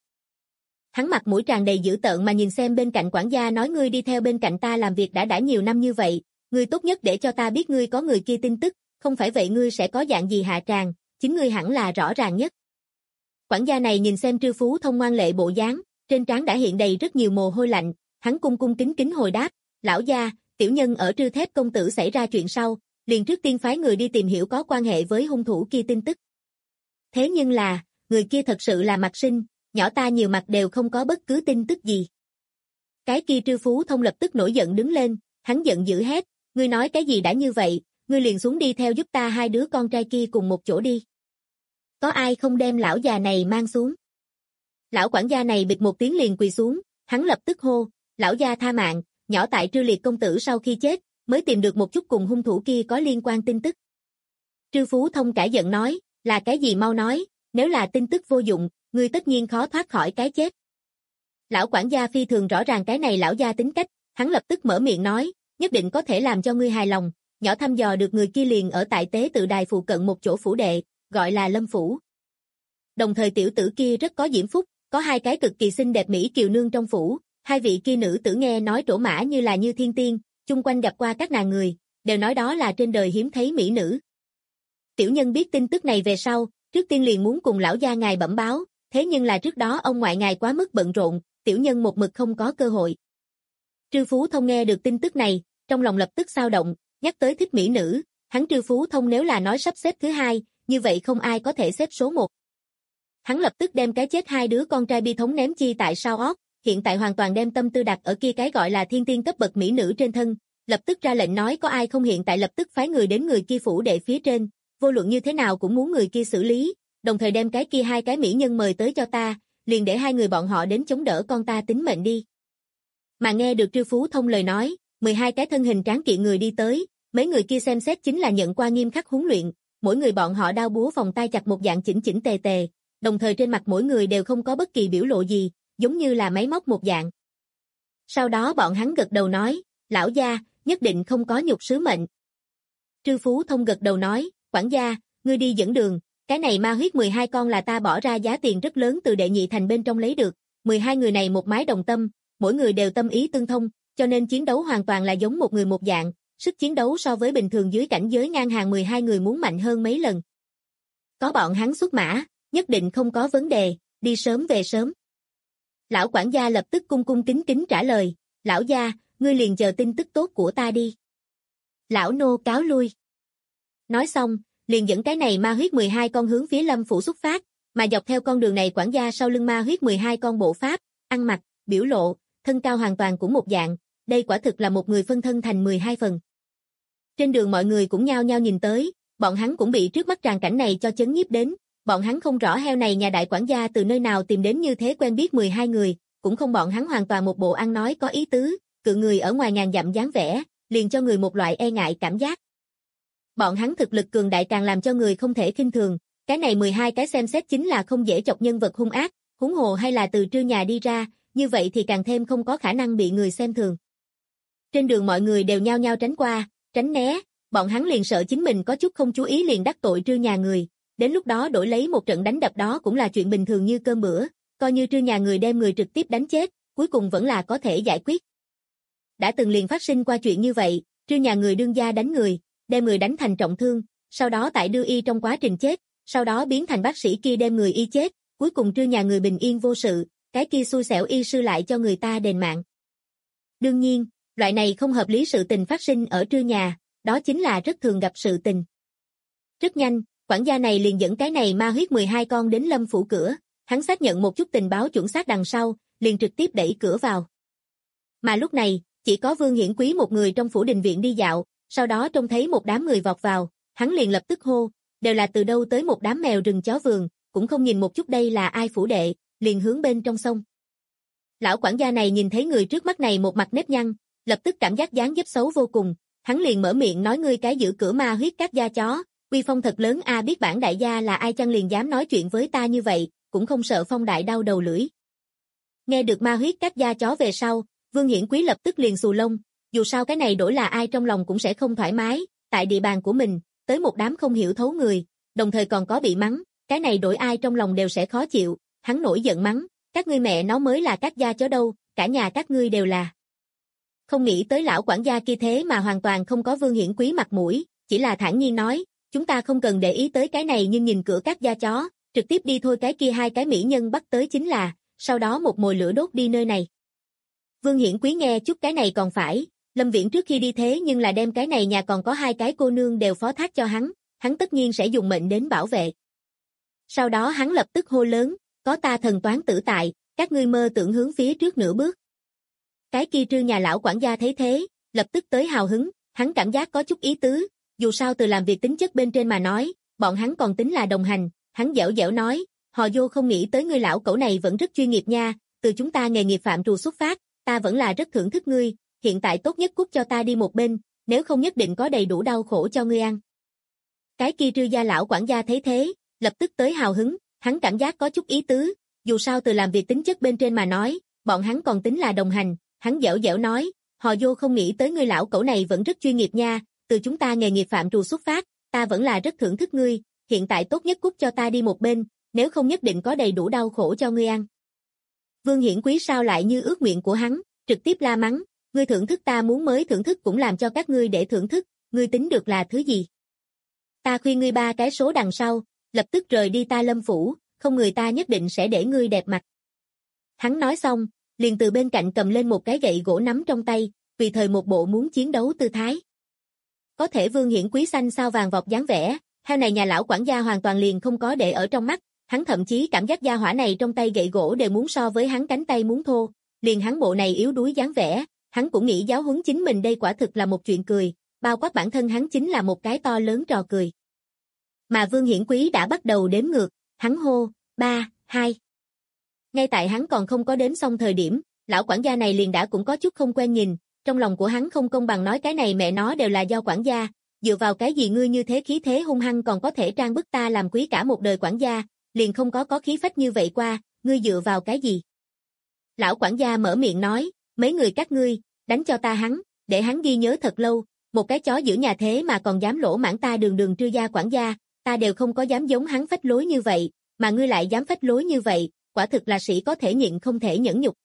Speaker 2: Hắn mặt mũi tràn đầy dữ tợn mà nhìn xem bên cạnh quản gia nói, ngươi đi theo bên cạnh ta làm việc đã nhiều năm như vậy, ngươi tốt nhất để cho ta biết ngươi có người kia tin tức, không phải vậy ngươi sẽ có dạng gì hạ tràng, chính ngươi hẳn là rõ ràng nhất. Quản gia này nhìn xem Trư Phú Thông ngoan lệ bộ dáng, trên trán đã hiện đầy rất nhiều mồ hôi lạnh, hắn cung cung kính kính hồi đáp, lão gia, tiểu nhân ở Trư Thép công tử xảy ra chuyện sau, liền trước tiên phái người đi tìm hiểu có quan hệ với hung thủ kia tin tức. Thế nhưng là, người kia thật sự là Mạc Sinh, nhỏ ta nhiều mặt đều không có bất cứ tin tức gì. Cái kia Trư Phú Thông lập tức nổi giận đứng lên, hắn giận dữ hét, ngươi nói cái gì đã như vậy, ngươi liền xuống đi theo giúp ta hai đứa con trai kia cùng một chỗ đi. Có ai không đem lão già này mang xuống? Lão quản gia này bịch một tiếng liền quỳ xuống, hắn lập tức hô, lão gia tha mạng, nhỏ tại Trư Liệt công tử sau khi chết, mới tìm được một chút cùng hung thủ kia có liên quan tin tức. Trư Phú Thông cả giận nói, là cái gì mau nói, nếu là tin tức vô dụng, ngươi tất nhiên khó thoát khỏi cái chết. Lão quản gia phi thường rõ ràng cái này lão gia tính cách, hắn lập tức mở miệng nói, nhất định có thể làm cho ngươi hài lòng, nhỏ thăm dò được người kia liền ở tại tế tự đài phụ cận một chỗ phủ đệ, gọi là Lâm Phủ. Đồng thời tiểu tử kia rất có diễm phúc, có hai cái cực kỳ xinh đẹp mỹ kiều nương trong phủ, hai vị kia nữ tử nghe nói trổ mã như là như thiên tiên, chung quanh gặp qua các nàng người, đều nói đó là trên đời hiếm thấy mỹ nữ. Tiểu nhân biết tin tức này về sau, trước tiên liền muốn cùng lão gia ngài bẩm báo, thế nhưng là trước đó ông ngoại ngài quá mức bận rộn, tiểu nhân một mực không có cơ hội. Trư Phú Thông nghe được tin tức này, trong lòng lập tức xao động, nhắc tới thích mỹ nữ, hắn Trư Phú Thông nếu là nói sắp xếp thứ hai, như vậy không ai có thể xếp số 1. Hắn lập tức đem cái chết hai đứa con trai bi thống ném chi tại sau ót, hiện tại hoàn toàn đem tâm tư đặt ở kia cái gọi là thiên tiên cấp bậc mỹ nữ trên thân, lập tức ra lệnh nói có ai không hiện tại lập tức phái người đến người kia phủ đệ phía trên, vô luận như thế nào cũng muốn người kia xử lý, đồng thời đem cái kia hai cái mỹ nhân mời tới cho ta, liền để hai người bọn họ đến chống đỡ con ta tính mệnh đi. Mà nghe được Trư Phú Thông lời nói, 12 cái thân hình tráng kiện người đi tới, mấy người kia xem xét chính là nhận qua nghiêm khắc huấn luyện, mỗi người bọn họ đao búa vòng tay chặt một dạng chỉnh chỉnh tề tề, đồng thời trên mặt mỗi người đều không có bất kỳ biểu lộ gì, giống như là máy móc một dạng. Sau đó bọn hắn gật đầu nói, lão gia, nhất định không có nhục sứ mệnh. Trư Phú Thông gật đầu nói, quản gia, ngươi đi dẫn đường, cái này ma huyết 12 con là ta bỏ ra giá tiền rất lớn từ đệ nhị thành bên trong lấy được, 12 người này một mái đồng tâm, mỗi người đều tâm ý tương thông, cho nên chiến đấu hoàn toàn là giống một người một dạng, sức chiến đấu so với bình thường dưới cảnh giới ngang hàng 12 người muốn mạnh hơn mấy lần. Có bọn hắn xuất mã, nhất định không có vấn đề, đi sớm về sớm. Lão quản gia lập tức cung cung kính kính trả lời, lão gia, ngươi liền chờ tin tức tốt của ta đi. Lão nô cáo lui. Nói xong, liền dẫn cái này ma huyết 12 con hướng phía Lâm phủ xuất phát, mà dọc theo con đường này quản gia sau lưng ma huyết 12 con bộ pháp, ăn mặc, biểu lộ, thân cao hoàn toàn cũng một dạng, đây quả thực là một người phân thân thành 12 phần. Trên đường mọi người cũng nhao nhao nhìn tới, bọn hắn cũng bị trước mắt tràng cảnh này cho chấn nhiếp đến, bọn hắn không rõ heo này nhà đại quản gia từ nơi nào tìm đến như thế quen biết 12 người, cũng không bọn hắn hoàn toàn một bộ ăn nói có ý tứ, cự người ở ngoài ngàn dặm dáng vẻ, liền cho người một loại e ngại cảm giác. Bọn hắn thực lực cường đại càng làm cho người không thể khinh thường, cái này 12 cái xem xét chính là không dễ chọc nhân vật hung ác, huống hồ hay là từ Trư nhà đi ra, như vậy thì càng thêm không có khả năng bị người xem thường. Trên đường mọi người đều nhao nhao tránh qua, tránh né, bọn hắn liền sợ chính mình có chút không chú ý liền đắc tội Trư nhà người, đến lúc đó đổi lấy một trận đánh đập đó cũng là chuyện bình thường như cơm bữa, coi như Trư nhà người đem người trực tiếp đánh chết, cuối cùng vẫn là có thể giải quyết. Đã từng liền phát sinh qua chuyện như vậy, Trư nhà người đương gia đánh người, đem người đánh thành trọng thương, sau đó tại đưa y trong quá trình chết, sau đó biến thành bác sĩ kia đem người y chết, cuối cùng Trư nhà người bình yên vô sự, cái kia xui xẻo y sư lại cho người ta đền mạng. Đương nhiên, loại này không hợp lý sự tình phát sinh ở Trư nhà, đó chính là rất thường gặp sự tình. Rất nhanh, quản gia này liền dẫn cái này ma huyết 12 con đến Lâm phủ cửa, hắn xác nhận một chút tình báo chuẩn xác đằng sau, liền trực tiếp đẩy cửa vào. Mà lúc này, chỉ có Vương Hiển Quý một người trong phủ đình viện đi dạo, sau đó trông thấy một đám người vọt vào, hắn liền lập tức hô, đều là từ đâu tới một đám mèo rừng chó vườn, cũng không nhìn một chút đây là ai phủ đệ, liền hướng bên trong sông. Lão quản gia này nhìn thấy người trước mắt này một mặt nếp nhăn, lập tức cảm giác dáng dấp xấu vô cùng, hắn liền mở miệng nói ngươi cái giữ cửa ma huyết các gia chó, uy phong thật lớn a, biết bản đại gia là ai chăng liền dám nói chuyện với ta như vậy, cũng không sợ phong đại đau đầu lưỡi. Nghe được ma huyết các gia chó về sau, Vương Hiển Quý lập tức liền xù lông, dù sao cái này đổi là ai trong lòng cũng sẽ không thoải mái, tại địa bàn của mình, tới một đám không hiểu thấu người, đồng thời còn có bị mắng, cái này đổi ai trong lòng đều sẽ khó chịu, hắn nổi giận mắng, các ngươi mẹ nó mới là các gia chó đâu, cả nhà các ngươi đều là. Không nghĩ tới lão quản gia kia thế mà hoàn toàn không có Vương Hiển Quý mặt mũi, chỉ là thản nhiên nói, chúng ta không cần để ý tới cái này nhưng nhìn cửa các gia chó, trực tiếp đi thôi, cái kia hai cái mỹ nhân bắt tới chính là, sau đó một mồi lửa đốt đi nơi này. Vương Hiển Quý nghe chút cái này còn phải, Lâm Viễn trước khi đi thế nhưng là đem cái này nhà còn có hai cái cô nương đều phó thác cho hắn tất nhiên sẽ dùng mệnh đến bảo vệ. Sau đó hắn lập tức hô lớn, có ta thần toán tử tại, các ngươi mơ tưởng hướng phía trước nửa bước. Cái kia Trư nhà lão quản gia thấy thế, lập tức tới hào hứng, hắn cảm giác có chút ý tứ, dù sao từ làm việc tính chất bên trên mà nói, bọn hắn còn tính là đồng hành, hắn dẻo dẻo nói, họ Vô không nghĩ tới ngươi lão cẩu này vẫn rất chuyên nghiệp nha, từ chúng ta nghề nghiệp phạm trù xuất phát, ta vẫn là rất thưởng thức ngươi, hiện tại tốt nhất cút cho ta đi một bên, nếu không nhất định có đầy đủ đau khổ cho ngươi ăn. Cái kia Trư gia lão quản gia thấy thế, lập tức tới hào hứng, hắn cảm giác có chút ý tứ, dù sao từ làm việc tính chất bên trên mà nói, bọn hắn còn tính là đồng hành, hắn dẻo dẻo nói, họ Vô không nghĩ tới ngươi lão cẩu này vẫn rất chuyên nghiệp nha, từ chúng ta nghề nghiệp phạm trù xuất phát, ta vẫn là rất thưởng thức ngươi, hiện tại tốt nhất cút cho ta đi một bên, nếu không nhất định có đầy đủ đau khổ cho ngươi ăn. Vương Hiển Quý sao lại như ước nguyện của hắn, trực tiếp la mắng, ngươi thưởng thức ta muốn mới thưởng thức cũng làm cho các ngươi để thưởng thức, ngươi tính được là thứ gì? Ta khuyên ngươi 3 cái số đằng sau, lập tức rời đi ta Lâm phủ, không người ta nhất định sẽ để ngươi đẹp mặt. Hắn nói xong, liền từ bên cạnh cầm lên một cái gậy gỗ nắm trong tay, vì thời một bộ muốn chiến đấu tư thái. Có thể Vương Hiển Quý xanh sao vàng vọt dáng vẻ, heo này nhà lão quản gia hoàn toàn liền không có để ở trong mắt, hắn thậm chí cảm giác gia hỏa này trong tay gậy gỗ đều muốn so với hắn cánh tay muốn thô, liền hắn bộ này yếu đuối dáng vẻ, hắn cũng nghĩ giáo huấn chính mình đây quả thực là một chuyện cười, bao quát bản thân hắn chính là một cái to lớn trò cười. Mà Vương Hiển Quý đã bắt đầu đếm ngược, hắn hô, 3, 2. Ngay tại hắn còn không có đếm xong thời điểm, lão quản gia này liền đã cũng có chút không quen nhìn, trong lòng của hắn không công bằng nói cái này mẹ nó đều là do quản gia, dựa vào cái gì ngươi như thế khí thế hung hăng còn có thể trang bức ta làm quý cả một đời quản gia, liền không có khí phách như vậy qua, ngươi dựa vào cái gì? Lão quản gia mở miệng nói, mấy người các ngươi, đánh cho ta hắn, để hắn ghi nhớ thật lâu, một cái chó giữ nhà thế mà còn dám lỗ mãng ta đường đường trư gia quản gia, ta đều không có dám giống hắn phách lối như vậy, mà ngươi lại dám phách lối như vậy, quả thực là sĩ có thể nhịn không thể nhẫn nhục.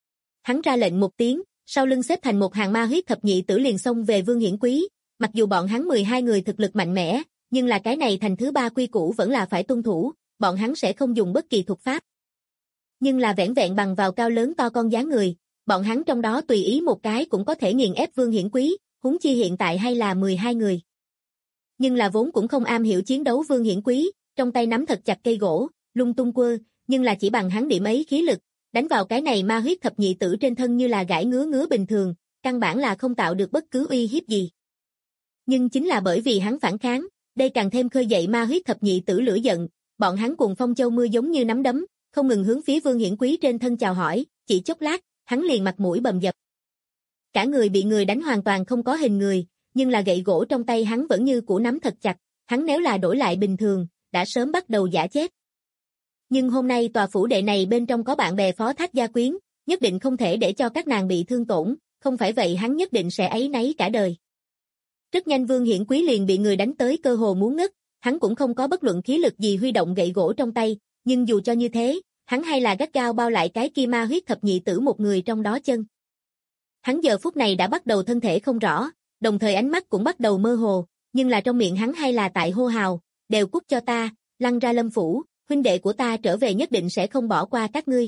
Speaker 2: Hắn ra lệnh một tiếng, sau lưng xếp thành một hàng ma huyết thập nhị tử liền xông về Vương Hiển Quý, mặc dù bọn hắn 12 người thực lực mạnh mẽ, nhưng là cái này thành thứ 3 quy củ vẫn là phải tuân thủ, bọn hắn sẽ không dùng bất kỳ thuật pháp. Nhưng là vẻn vẹn bằng vào cao lớn to con dáng người, bọn hắn trong đó tùy ý một cái cũng có thể nghiền ép Vương Hiển Quý, huống chi hiện tại hay là 12 người. Nhưng là vốn cũng không am hiểu chiến đấu Vương Hiển Quý, trong tay nắm thật chặt cây gỗ, lung tung quơ, nhưng là chỉ bằng hắn điểm ấy khí lực, đánh vào cái này ma huyết thập nhị tử trên thân như là gãi ngứa bình thường, căn bản là không tạo được bất cứ uy hiếp gì. Nhưng chính là bởi vì hắn phản kháng, đây càng thêm khơi dậy ma huyết thập nhị tử lửa giận, bọn hắn cùng phong châu mưa giống như nắm đấm, không ngừng hướng phía Vương Hiển Quý trên thân chào hỏi, chỉ chốc lát, hắn liền mặt mũi bầm dập. Cả người bị người đánh hoàn toàn không có hình người, nhưng là gậy gỗ trong tay hắn vẫn như cũ nắm thật chặt, hắn nếu là đổi lại bình thường, đã sớm bắt đầu giả chết. Nhưng hôm nay tòa phủ đệ này bên trong có bạn bè phó thác gia quyến, nhất định không thể để cho các nàng bị thương tổn, không phải vậy hắn nhất định sẽ áy náy cả đời. Rất nhanh Vương Hiển Quý liền bị người đánh tới cơ hồ muốn ngất, hắn cũng không có bất luận khí lực gì huy động gậy gỗ trong tay, nhưng dù cho như thế, hắn hay là gắt gao bao lại cái kia ma huyết thập nhị tử một người trong đó chân. Hắn giờ phút này đã bắt đầu thân thể không rõ, đồng thời ánh mắt cũng bắt đầu mơ hồ, nhưng là trong miệng hắn hay là tại hô hào, đều cút cho ta, lăn ra Lâm phủ, huynh đệ của ta trở về nhất định sẽ không bỏ qua các ngươi.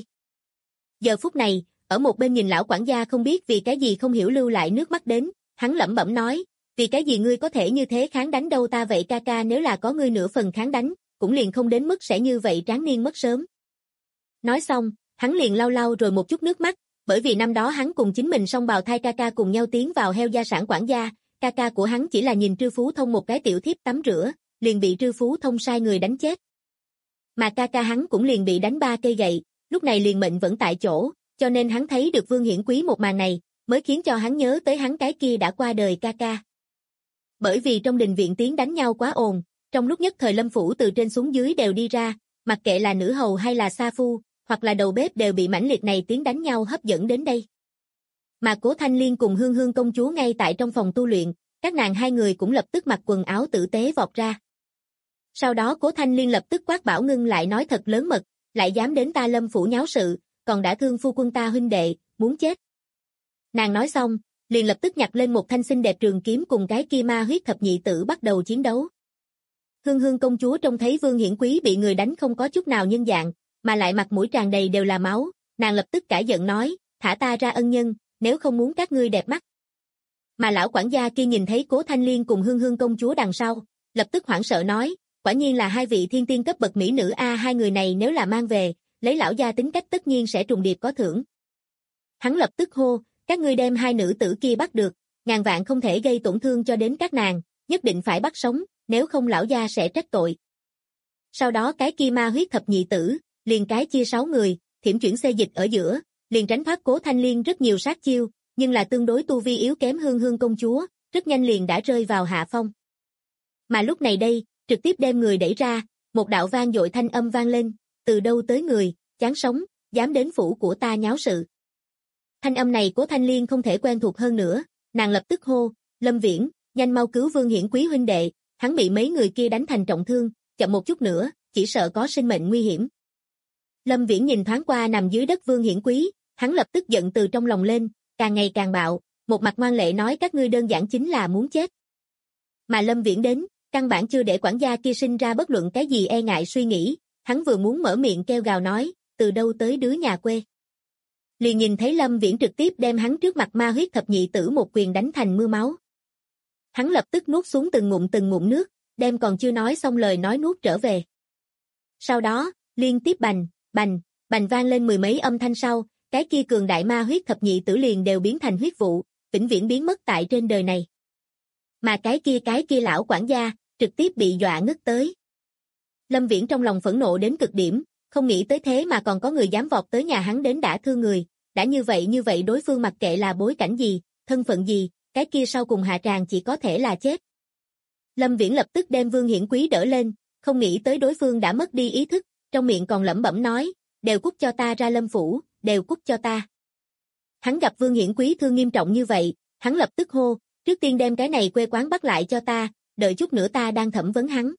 Speaker 2: Giờ phút này, ở một bên nhìn lão quản gia không biết vì cái gì không hiểu lưu lại nước mắt đến, hắn lẩm bẩm nói, vì cái gì ngươi có thể như thế kháng đánh đâu ta vậy ca ca, nếu là có ngươi nửa phần kháng đánh, cũng liền không đến mức sẽ như vậy tráng niên mất sớm. Nói xong, hắn liền lau lau rồi một chút nước mắt, bởi vì năm đó hắn cùng chính mình song bào thai ca ca cùng nhau tiến vào heo gia sản quản gia, ca ca của hắn chỉ là nhìn Trư Phú Thông một cái tiểu thiếp tắm rửa, liền bị Trư Phú Thông sai người đánh chết. Mà ca ca hắn cũng liền bị đánh 3 cây gậy, lúc này liền mệnh vẫn tại chỗ, cho nên hắn thấy được Vương Hiển Quý một màn này, mới khiến cho hắn nhớ tới hắn cái kia đã qua đời ca ca. Bởi vì trong đình viện tiếng đánh nhau quá ồn, trong lúc nhất thời Lâm phủ từ trên xuống dưới đều đi ra, mặc kệ là nữ hầu hay là sa phu, hoặc là đầu bếp đều bị mãnh liệt này tiếng đánh nhau hấp dẫn đến đây. Mà Cố Thanh Liên cùng Hương Hương công chúa ngay tại trong phòng tu luyện, các nàng hai người cũng lập tức mặc quần áo tử tế vọt ra. Sau đó Cố Thanh Liên lập tức quát bảo ngưng lại nói thật lớn mật, lại dám đến ta Lâm phủ nháo sự, còn đã thương phu quân ta huynh đệ, muốn chết. Nàng nói xong, liền lập tức nhặt lên một thanh xinh đẹp trường kiếm cùng cái kia ma huyết thập nhị tử bắt đầu chiến đấu. Hương Hương công chúa trông thấy Vương Hiển Quý bị người đánh không có chút nào nhân dạng, mà lại mặt mũi tràn đầy đều là máu, nàng lập tức cả giận nói, thả ta ra ân nhân, nếu không muốn các ngươi đẹp mắt. Mà lão quản gia kia nhìn thấy Cố Thanh Liên cùng Hương Hương công chúa đằng sau, lập tức hoảng sợ nói, quả nhiên là hai vị thiên tiên cấp bậc mỹ nữ a, hai người này nếu là mang về, lấy lão gia tính cách tất nhiên sẽ trùng điệp có thưởng. Hắn lập tức hô, các ngươi đem hai nữ tử kia bắt được, ngàn vạn không thể gây tổn thương cho đến các nàng, nhất định phải bắt sống, nếu không lão gia sẽ trách tội. Sau đó cái kia ma huyết thập nhị tử, liền cái chia 6 người, thiểm chuyển xê dịch ở giữa, liền tránh thoát Cố Thanh Liên rất nhiều sát chiêu, nhưng là tương đối tu vi yếu kém Hương Hương công chúa, rất nhanh liền đã rơi vào hạ phong. Mà lúc này đây, trực tiếp đem người đẩy ra, một đạo vang dội thanh âm vang lên, từ đâu tới người, chán sống, dám đến phủ của ta nháo sự. Thanh âm này Cố Thanh Liên không thể quen thuộc hơn nữa, nàng lập tức hô, Lâm Viễn, nhanh mau cứu Vương Hiển Quý huynh đệ, hắn bị mấy người kia đánh thành trọng thương, chậm một chút nữa, chỉ sợ có sinh mệnh nguy hiểm. Lâm Viễn nhìn thoáng qua nằm dưới đất Vương Hiển Quý, hắn lập tức giận từ trong lòng lên, càng ngày càng bạo, một mặt ngoan lệ nói các ngươi đơn giản chính là muốn chết. Mà Lâm Viễn đến, căn bản chưa để quản gia kia sinh ra bất luận cái gì e ngại suy nghĩ, hắn vừa muốn mở miệng kêu gào nói, từ đâu tới đứa nhà quê. Liền nhìn thấy Lâm Viễn trực tiếp đem hắn trước mặt ma huyết thập nhị tử một quyền đánh thành mưa máu. Hắn lập tức nuốt xuống từng ngụm nước, đem còn chưa nói xong lời nói nuốt trở về. Sau đó, liên tiếp bành, bành, bành vang lên mười mấy âm thanh sau, cái kia cường đại ma huyết thập nhị tử liền đều biến thành huyết vụ, vĩnh viễn biến mất tại trên đời này. Mà cái kia lão quản gia, trực tiếp bị dọa ngất tới. Lâm Viễn trong lòng phẫn nộ đến cực điểm, không nghĩ tới thế mà còn có người dám vọt tới nhà hắn đến đả thương người, đã như vậy đối phương mặc kệ là bối cảnh gì, thân phận gì, cái kia sau cùng hạ tràng chỉ có thể là chết. Lâm Viễn lập tức đem Vương Hiển Quý đỡ lên, không nghĩ tới đối phương đã mất đi ý thức, trong miệng còn lẩm bẩm nói, đều cút cho ta ra Lâm phủ, đều cút cho ta. Hắn gặp Vương Hiển Quý thương nghiêm trọng như vậy, hắn lập tức hô, trước tiên đem cái này quê quán bắt lại cho ta, đợi chút nữa ta đang thẩm vấn hắn.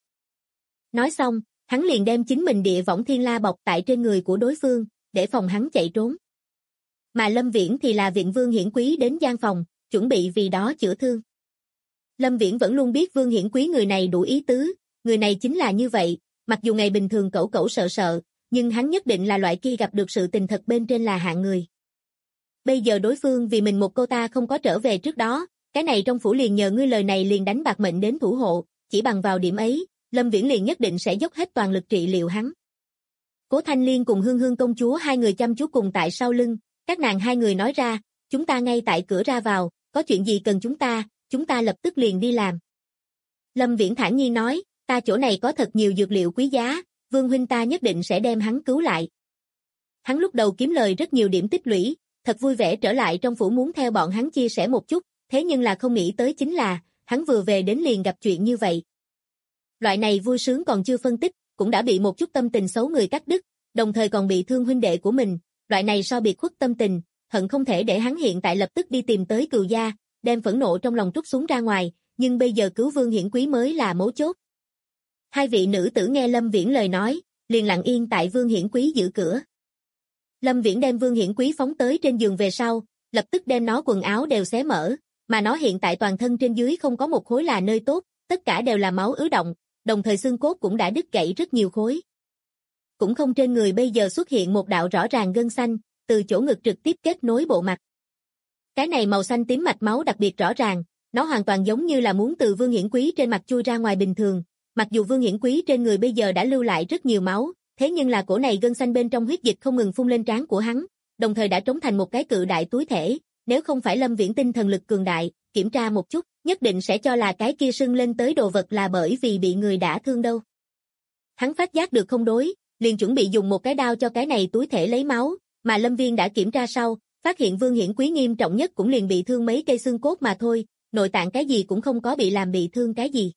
Speaker 2: Nói xong, hắn liền đem chính mình địa võng thiên la bọc tại trên người của đối phương, để phòng hắn chạy trốn. Mà Lâm Viễn thì là viện Vương Hiển Quý đến gian phòng, chuẩn bị vì đó chữa thương. Lâm Viễn vẫn luôn biết Vương Hiển Quý người này đủ ý tứ, người này chính là như vậy, mặc dù ngày bình thường cẩu cẩu sợ sợ, nhưng hắn nhất định là loại kia gặp được sự tình thật bên trên là hạng người. Bây giờ đối phương vì mình một cô ta không có trở về trước đó, cái này trong phủ liền nhờ ngươi lời này liền đánh bạc mệnh đến thủ hộ, chỉ bằng vào điểm ấy, Lâm Viễn liền nhất định sẽ dốc hết toàn lực trị liệu hắn. Cố Thanh Liên cùng Hương Hương công chúa hai người chăm chú cùng tại sau lưng, các nàng hai người nói ra, chúng ta ngay tại cửa ra vào, có chuyện gì cần chúng ta lập tức liền đi làm. Lâm Viễn thản nhiên nói, ta chỗ này có thật nhiều dược liệu quý giá, Vương huynh ta nhất định sẽ đem hắn cứu lại. Hắn lúc đầu kiếm lời rất nhiều điểm tích lũy, thật vui vẻ trở lại trong phủ muốn theo bọn hắn chia sẻ một chút, thế nhưng là không nghĩ tới chính là, hắn vừa về đến liền gặp chuyện như vậy. Loại này vui sướng còn chưa phân tích, cũng đã bị một chút tâm tình xấu người cắt đứt, đồng thời còn bị thương huynh đệ của mình, loại này so biệt khuất tâm tình, hận không thể để hắn hiện tại lập tức đi tìm tới Cừu gia, đem phẫn nộ trong lòng trút xuống ra ngoài, nhưng bây giờ cứu Vương Hiển Quý mới là mấu chốt. Hai vị nữ tử nghe Lâm Viễn lời nói, liền lặng yên tại Vương Hiển Quý giữ cửa. Lâm Viễn đem Vương Hiển Quý phóng tới trên giường về sau, lập tức đem nó quần áo đều xé mở, mà nó hiện tại toàn thân trên dưới không có một khối là nơi tốt, tất cả đều là máu ứ động, đồng thời xương cốt cũng đã đứt gãy rất nhiều khối. Cũng không trên người bây giờ xuất hiện một đạo rõ ràng gân xanh, từ chỗ ngực trực tiếp kết nối bộ mặt. Cái này màu xanh tím mạch máu đặc biệt rõ ràng, nó hoàn toàn giống như là muốn từ Vương Hiển Quý trên mặt chui ra ngoài bình thường, mặc dù Vương Hiển Quý trên người bây giờ đã lưu lại rất nhiều máu, thế nhưng là cổ này gân xanh bên trong huyết dịch không ngừng phun lên trán của hắn, đồng thời đã trống thành một cái cự đại túi thể, nếu không phải Lâm Viễn tinh thần lực cường đại, kiểm tra một chút, nhất định sẽ cho là cái kia sưng lên tới đồ vật là bởi vì bị người đã thương đâu. Hắn phát giác được không đối, liền chuẩn bị dùng một cái đao cho cái này túi thể lấy máu, mà Lâm Viên đã kiểm tra sau, phát hiện Vương Hiển Quý nghiêm trọng nhất cũng liền bị thương mấy cây xương cốt mà thôi, nội tạng cái gì cũng không có bị làm bị thương cái gì.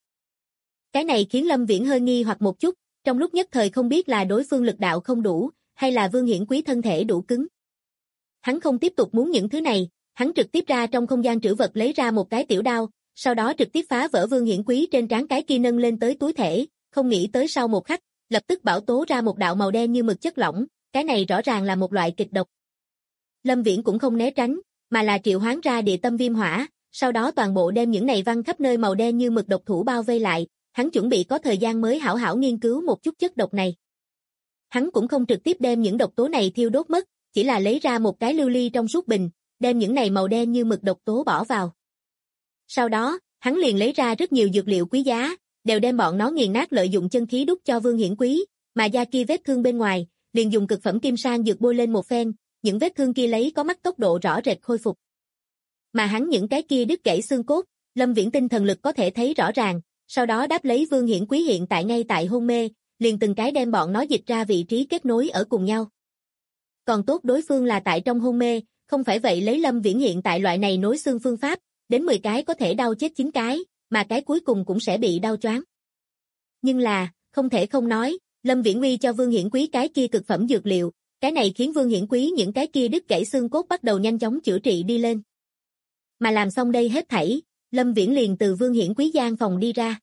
Speaker 2: Cái này khiến Lâm Viễn hơi nghi hoặc một chút, trong lúc nhất thời không biết là đối phương lực đạo không đủ, hay là Vương Hiển Quý thân thể đủ cứng. Hắn không tiếp tục muốn những thứ này, hắn trực tiếp ra trong không gian trữ vật lấy ra một cái tiểu đao, sau đó trực tiếp phá vỡ Vương Hiển Quý trên trán cái kia nâng lên tới túi thể, không nghĩ tới sau một khắc, lập tức bảo tố ra một đạo màu đen như mực chất lỏng, cái này rõ ràng là một loại kịch độc. Lâm Viễn cũng không né tránh, mà là triệu hoán ra địa tâm viêm hỏa, sau đó toàn bộ đem những này văng khắp nơi màu đen như mực độc thủ bao vây lại, hắn chuẩn bị có thời gian mới hảo hảo nghiên cứu một chút chất độc này. Hắn cũng không trực tiếp đem những độc tố này thiêu đốt mất, chỉ là lấy ra một cái lưu ly trong suốt bình, đem những này màu đen như mực độc tố bỏ vào. Sau đó, hắn liền lấy ra rất nhiều dược liệu quý giá, đều đem bọn nó nghiền nát lợi dụng chân khí đút cho Vương Hiển Quý, mà da kia vết thương bên ngoài, liền dùng cực phẩm kim sang dược bôi lên một phen, những vết thương kia lấy có mắt tốc độ rõ rệt khôi phục. Mà hắn những cái kia đứt gãy xương cốt, Lâm Viễn tinh thần lực có thể thấy rõ ràng, sau đó đáp lấy Vương Hiển Quý hiện tại ngay tại hôn mê, liền từng cái đem bọn nó dịch ra vị trí kết nối ở cùng nhau. Còn tốt đối phương là tại trong hôn mê, không phải vậy lấy Lâm Viễn hiện tại loại này nối xương phương pháp, đến 10 cái có thể đau chết 9 cái, mà cái cuối cùng cũng sẽ bị đau choáng. Nhưng là, không thể không nói, Lâm Viễn uy cho Vương Hiển Quý cái kia cực phẩm dược liệu, cái này khiến Vương Hiển Quý những cái kia đứt gãy xương cốt bắt đầu nhanh chóng chữa trị đi lên. Mà làm xong đây hết thảy, Lâm Viễn liền từ Vương Hiển Quý gian phòng đi ra.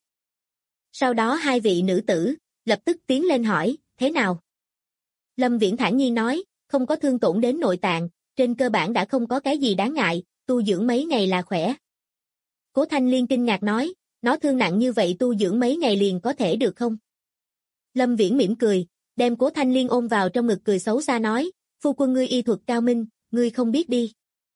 Speaker 2: Sau đó hai vị nữ tử, lập tức tiến lên hỏi, thế nào? Lâm Viễn thản nhiên nói, không có thương tổn đến nội tạng, trên cơ bản đã không có cái gì đáng ngại, tu dưỡng mấy ngày là khỏe. Cố Thanh Liên kinh ngạc nói, nó thương nặng như vậy tu dưỡng mấy ngày liền có thể được không? Lâm Viễn mỉm cười, đem Cố Thanh Liên ôm vào trong ngực cười xấu xa nói, phu quân ngươi y thuật cao minh, ngươi không biết đi.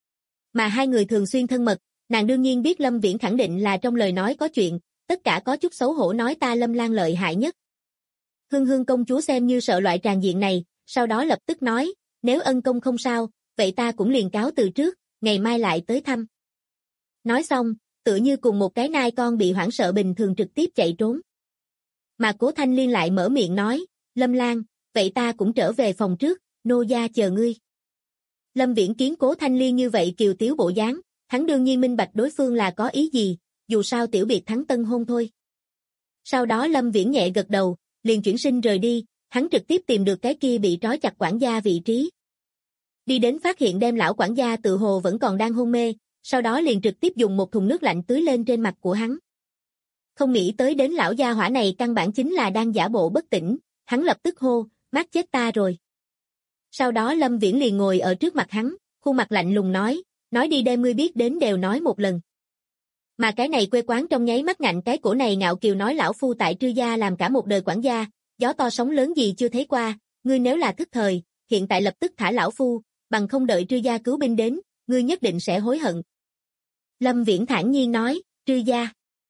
Speaker 2: Mà hai người thường xuyên thân mật, nàng đương nhiên biết Lâm Viễn khẳng định là trong lời nói có chuyện, tất cả có chút xấu hổ nói ta Lâm Lan lợi hại nhất. Hương Hương công chúa xem như sợ loại tràn diện này, sau đó lập tức nói, nếu ân công không sao, vậy ta cũng liền cáo từ trước, ngày mai lại tới thăm. Nói xong, tựa như cùng một cái nai con bị hoảng sợ bình thường trực tiếp chạy trốn. Mà Cố Thanh Liên lại mở miệng nói, Lâm Lan, vậy ta cũng trở về phòng trước, nô gia chờ ngươi. Lâm Viễn kiến Cố Thanh Liên như vậy kiều tiếu bộ dáng, hắn đương nhiên minh bạch đối phương là có ý gì, dù sao tiểu biệt thắng tân hôn thôi. Sau đó Lâm Viễn nhẹ gật đầu, liền chuyển sinh rời đi, hắn trực tiếp tìm được cái kia bị trói chặt quản gia vị trí. Đi đến phát hiện đem lão quản gia tự hồ vẫn còn đang hôn mê, sau đó liền trực tiếp dùng một thùng nước lạnh tưới lên trên mặt của hắn. Không nghĩ tới đến lão gia hỏa này căn bản chính là đang giả bộ bất tỉnh, hắn lập tức hô, mát chết ta rồi. Sau đó Lâm Viễn liền ngồi ở trước mặt hắn, khuôn mặt lạnh lùng nói đi đem ngươi biết đến đều nói một lần. Mà cái này quê quán trong nháy mắt ngạnh cái cổ này ngạo kiều nói lão phu tại Trư gia làm cả một đời quản gia, gió to sóng lớn gì chưa thấy qua, ngươi nếu là thức thời, hiện tại lập tức thả lão phu, bằng không đợi Trư gia cứu binh đến, ngươi nhất định sẽ hối hận. Lâm Viễn thản nhiên nói, Trư gia.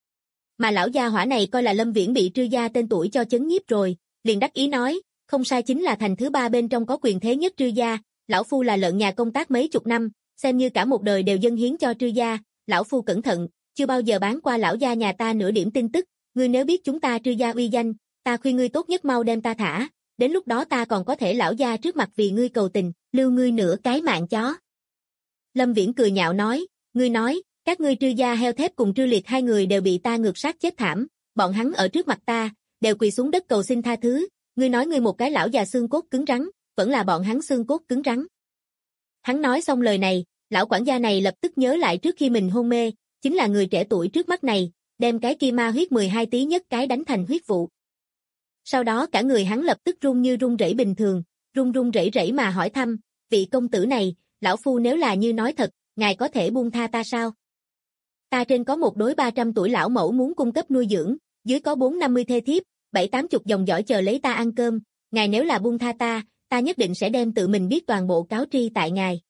Speaker 2: Mà lão gia hỏa này coi là Lâm Viễn bị Trư gia tên tuổi cho chấn nhiếp rồi, liền đắc ý nói, không sai chính là thành thứ ba bên trong có quyền thế nhất Trư gia, lão phu là lợn nhà công tác mấy chục năm, xem như cả một đời đều dâng hiến cho Trư gia, lão phu cẩn thận, chưa bao giờ bán qua lão gia nhà ta nửa điểm tin tức, ngươi nếu biết chúng ta Trư gia uy danh, ta khuyên ngươi tốt nhất mau đem ta thả, đến lúc đó ta còn có thể lão gia trước mặt vì ngươi cầu tình, lưu ngươi nửa cái mạng chó. Lâm Viễn cười nhạo nói, ngươi nói, các ngươi Trư gia heo thép cùng Trư Liệt hai người đều bị ta ngược sát chết thảm, bọn hắn ở trước mặt ta, đều quỳ xuống đất cầu xin tha thứ, ngươi nói ngươi một cái lão già xương cốt cứng rắn, vẫn là bọn hắn xương cốt cứng rắn. Hắn nói xong lời này, lão quản gia này lập tức nhớ lại trước khi mình hôn mê, chính là người trẻ tuổi trước mắt này, đem cái kia ma huyết 12 tí nhất cái đánh thành huyết vụ. Sau đó cả người hắn lập tức run như run rẩy bình thường, run rẩy rẩy mà hỏi thăm, vị công tử này, lão phu nếu là như nói thật, ngài có thể buông tha ta sao? Ta trên có một đối 300 tuổi lão mẫu muốn cung cấp nuôi dưỡng, dưới có 450 thê thiếp, 7-80 dòng dõi chờ lấy ta ăn cơm, ngài nếu là buông tha ta nhất định sẽ đem tự mình biết toàn bộ cáo tri tại ngài.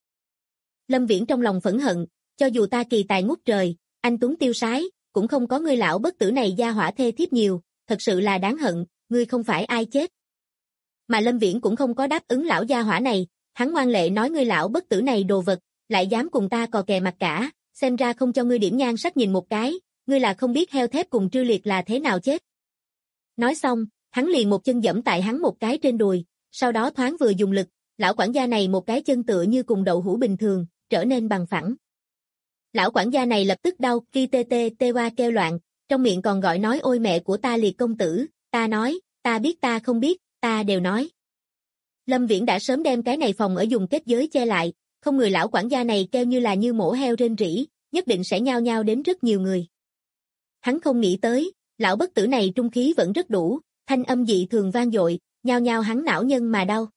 Speaker 2: Lâm Viễn trong lòng phẫn hận, cho dù ta kỳ tài ngút trời, anh tuấn tiêu sái, cũng không có ngươi lão bất tử này gia hỏa thê thiếp nhiều, thật sự là đáng hận, ngươi không phải ai chết. Mà Lâm Viễn cũng không có đáp ứng lão gia hỏa này, hắn ngoan lệ nói ngươi lão bất tử này đồ vật, lại dám cùng ta cò kè mặt cả, xem ra không cho ngươi điểm nhan sắc nhìn một cái, ngươi là không biết heo thép cùng Trư Liệt là thế nào chết. Nói xong, hắn liền một chân giẫm tại hắn một cái trên đùi, sau đó thoáng vừa dùng lực, lão quản gia này một cái chân tựa như cùng đậu hũ bình thường, trở nên bằng phẳng. Lão quản gia này lập tức đau, ki tê tê tê hoa kêu loạn, trong miệng còn gọi nói ôi mẹ của ta Liệt công tử, ta nói, ta biết ta không biết, ta đều nói. Lâm Viễn đã sớm đem cái này phòng ở dùng kết giới che lại, không người lão quản gia này kêu như là như mổ heo rên rỉ, nhất định sẽ nhao nhao đến rất nhiều người. Hắn không nghĩ tới, lão bất tử này trung khí vẫn rất đủ, thanh âm dị thường vang dội, nhao nhao hắn não nhân mà đau.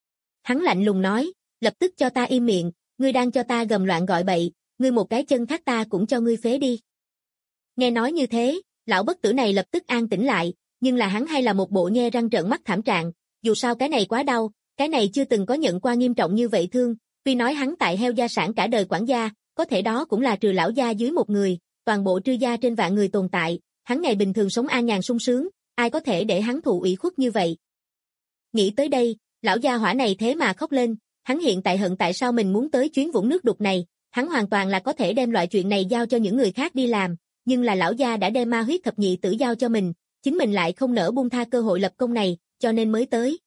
Speaker 2: Hắn lạnh lùng nói, lập tức cho ta im miệng, ngươi đang cho ta gầm loạn gọi bậy, ngươi một cái chân khác ta cũng cho ngươi phế đi. Nghe nói như thế, lão bất tử này lập tức an tĩnh lại, nhưng là hắn hay là một bộ nhe răng trợn mắt thảm trạng, dù sao cái này quá đau, cái này chưa từng có nhận qua nghiêm trọng như vậy thương, tuy nói hắn tại heo gia sản cả đời quản gia, có thể đó cũng là trừ lão gia dưới một người, toàn bộ Trư gia trên vạn người tồn tại, hắn ngày bình thường sống an nhàn sung sướng, ai có thể để hắn thụ ủy khuất như vậy. Nghĩ tới đây, lão gia hỏa này thế mà khóc lên, hắn hiện tại hận tại sao mình muốn tới chuyến vũng nước đục này, hắn hoàn toàn là có thể đem loại chuyện này giao cho những người khác đi làm, nhưng là lão gia đã đem ma huyết thập nhị tử giao cho mình, chính mình lại không nỡ buông tha cơ hội lập công này, cho nên mới tới.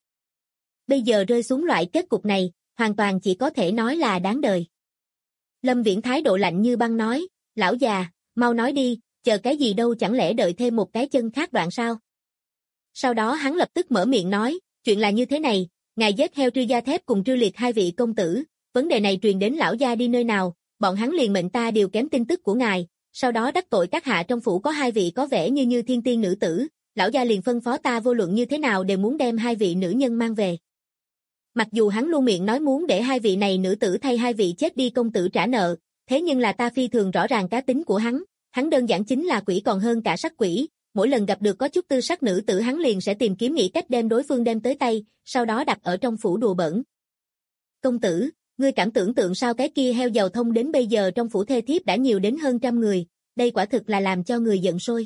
Speaker 2: Bây giờ rơi xuống loại kết cục này, hoàn toàn chỉ có thể nói là đáng đời. Lâm Viễn thái độ lạnh như băng nói, lão già, mau nói đi, chờ cái gì đâu chẳng lẽ đợi thêm một cái chân khác đoạn sao? Sau đó hắn lập tức mở miệng nói, chuyện là như thế này, ngài giết heo Trư gia thép cùng Trư Liệt hai vị công tử, vấn đề này truyền đến lão gia đi nơi nào, bọn hắn liền mệnh ta điều kém tin tức của ngài, sau đó đắc tội các hạ trong phủ có hai vị có vẻ như thiên tiên nữ tử, lão gia liền phân phó ta vô luận như thế nào đều muốn đem hai vị nữ nhân mang về. Mặc dù hắn luôn miệng nói muốn để hai vị này nữ tử thay hai vị chết đi công tử trả nợ, thế nhưng là ta phi thường rõ ràng cá tính của hắn đơn giản chính là quỷ còn hơn cả sắc quỷ, mỗi lần gặp được có chút tư sắc nữ tử hắn liền sẽ tìm kiếm nghĩ cách đem đối phương đem tới tay, sau đó đặt ở trong phủ đùa bỡn. Công tử, ngươi cảm tưởng tượng sao cái kia heo giàu thông đến bây giờ trong phủ thê thiếp đã nhiều đến hơn 100 người, đây quả thực là làm cho người giận sôi.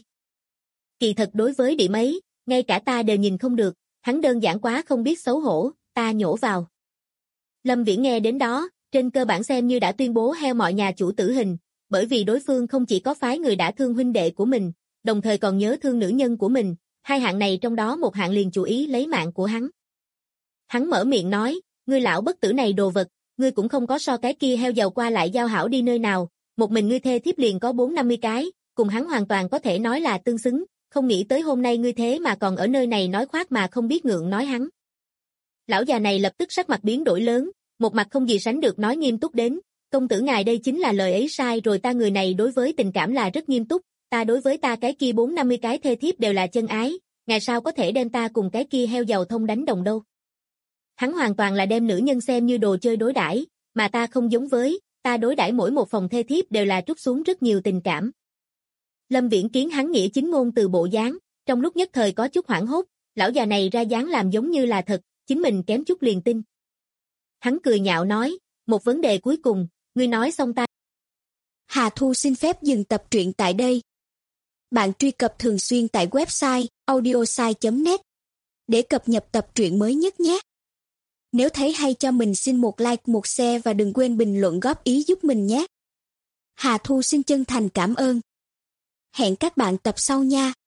Speaker 2: Kỳ thật đối với điểm ấy, ngay cả ta đều nhìn không được, hắn đơn giản quá không biết xấu hổ, ta nhổ vào. Lâm Viễn nghe đến đó, trên cơ bản xem như đã tuyên bố heo mọi nhà chủ tử hình, bởi vì đối phương không chỉ có phái người đã thương huynh đệ của mình, đồng thời còn nhớ thương nữ nhân của mình, hai hạng này trong đó một hạng liền chủ ý lấy mạng của hắn. Hắn mở miệng nói, ngươi lão bất tử này đồ vật, ngươi cũng không có so cái kia heo giàu qua lại giao hảo đi nơi nào, một mình ngươi thê thiếp liền có 4-50 cái, cùng hắn hoàn toàn có thể nói là tương xứng, không nghĩ tới hôm nay ngươi thế mà còn ở nơi này nói khoác mà không biết ngượng nói hắn. Lão già này lập tức sắc mặt biến đổi lớn, một mặt không gì sánh được nói nghiêm túc đến, công tử ngài đây chính là lời ấy sai rồi, ta người này đối với tình cảm là rất nghiêm túc, ta đối với ta cái kia 4-50 cái thê thiếp đều là chân ái, ngài sao có thể đem ta cùng cái kia heo giàu thông đánh đồng đâu. Hắn hoàn toàn là đem nữ nhân xem như đồ chơi đối đãi, mà ta không giống với, ta đối đãi mỗi một phòng thê thiếp đều là trút xuống rất nhiều tình cảm. Lâm Viễn kiến hắn nghĩa chính ngôn từ bộ dáng, trong lúc nhất thời có chút hoảng hốt, lão già này ra dáng làm giống như là thật, chính mình kém chút liền tin. Hắn cười nhạo nói, một vấn đề cuối cùng, ngươi nói xong ta.
Speaker 3: Hà Thu xin phép dừng tập truyện tại đây. Bạn truy cập thường xuyên tại website audiosai.net để cập nhật tập truyện mới nhất nhé. Nếu thấy hay cho mình xin một like, một share và đừng quên bình luận góp ý giúp mình nhé. Hà Thu xin chân thành cảm ơn. Hẹn các bạn tập sau nha.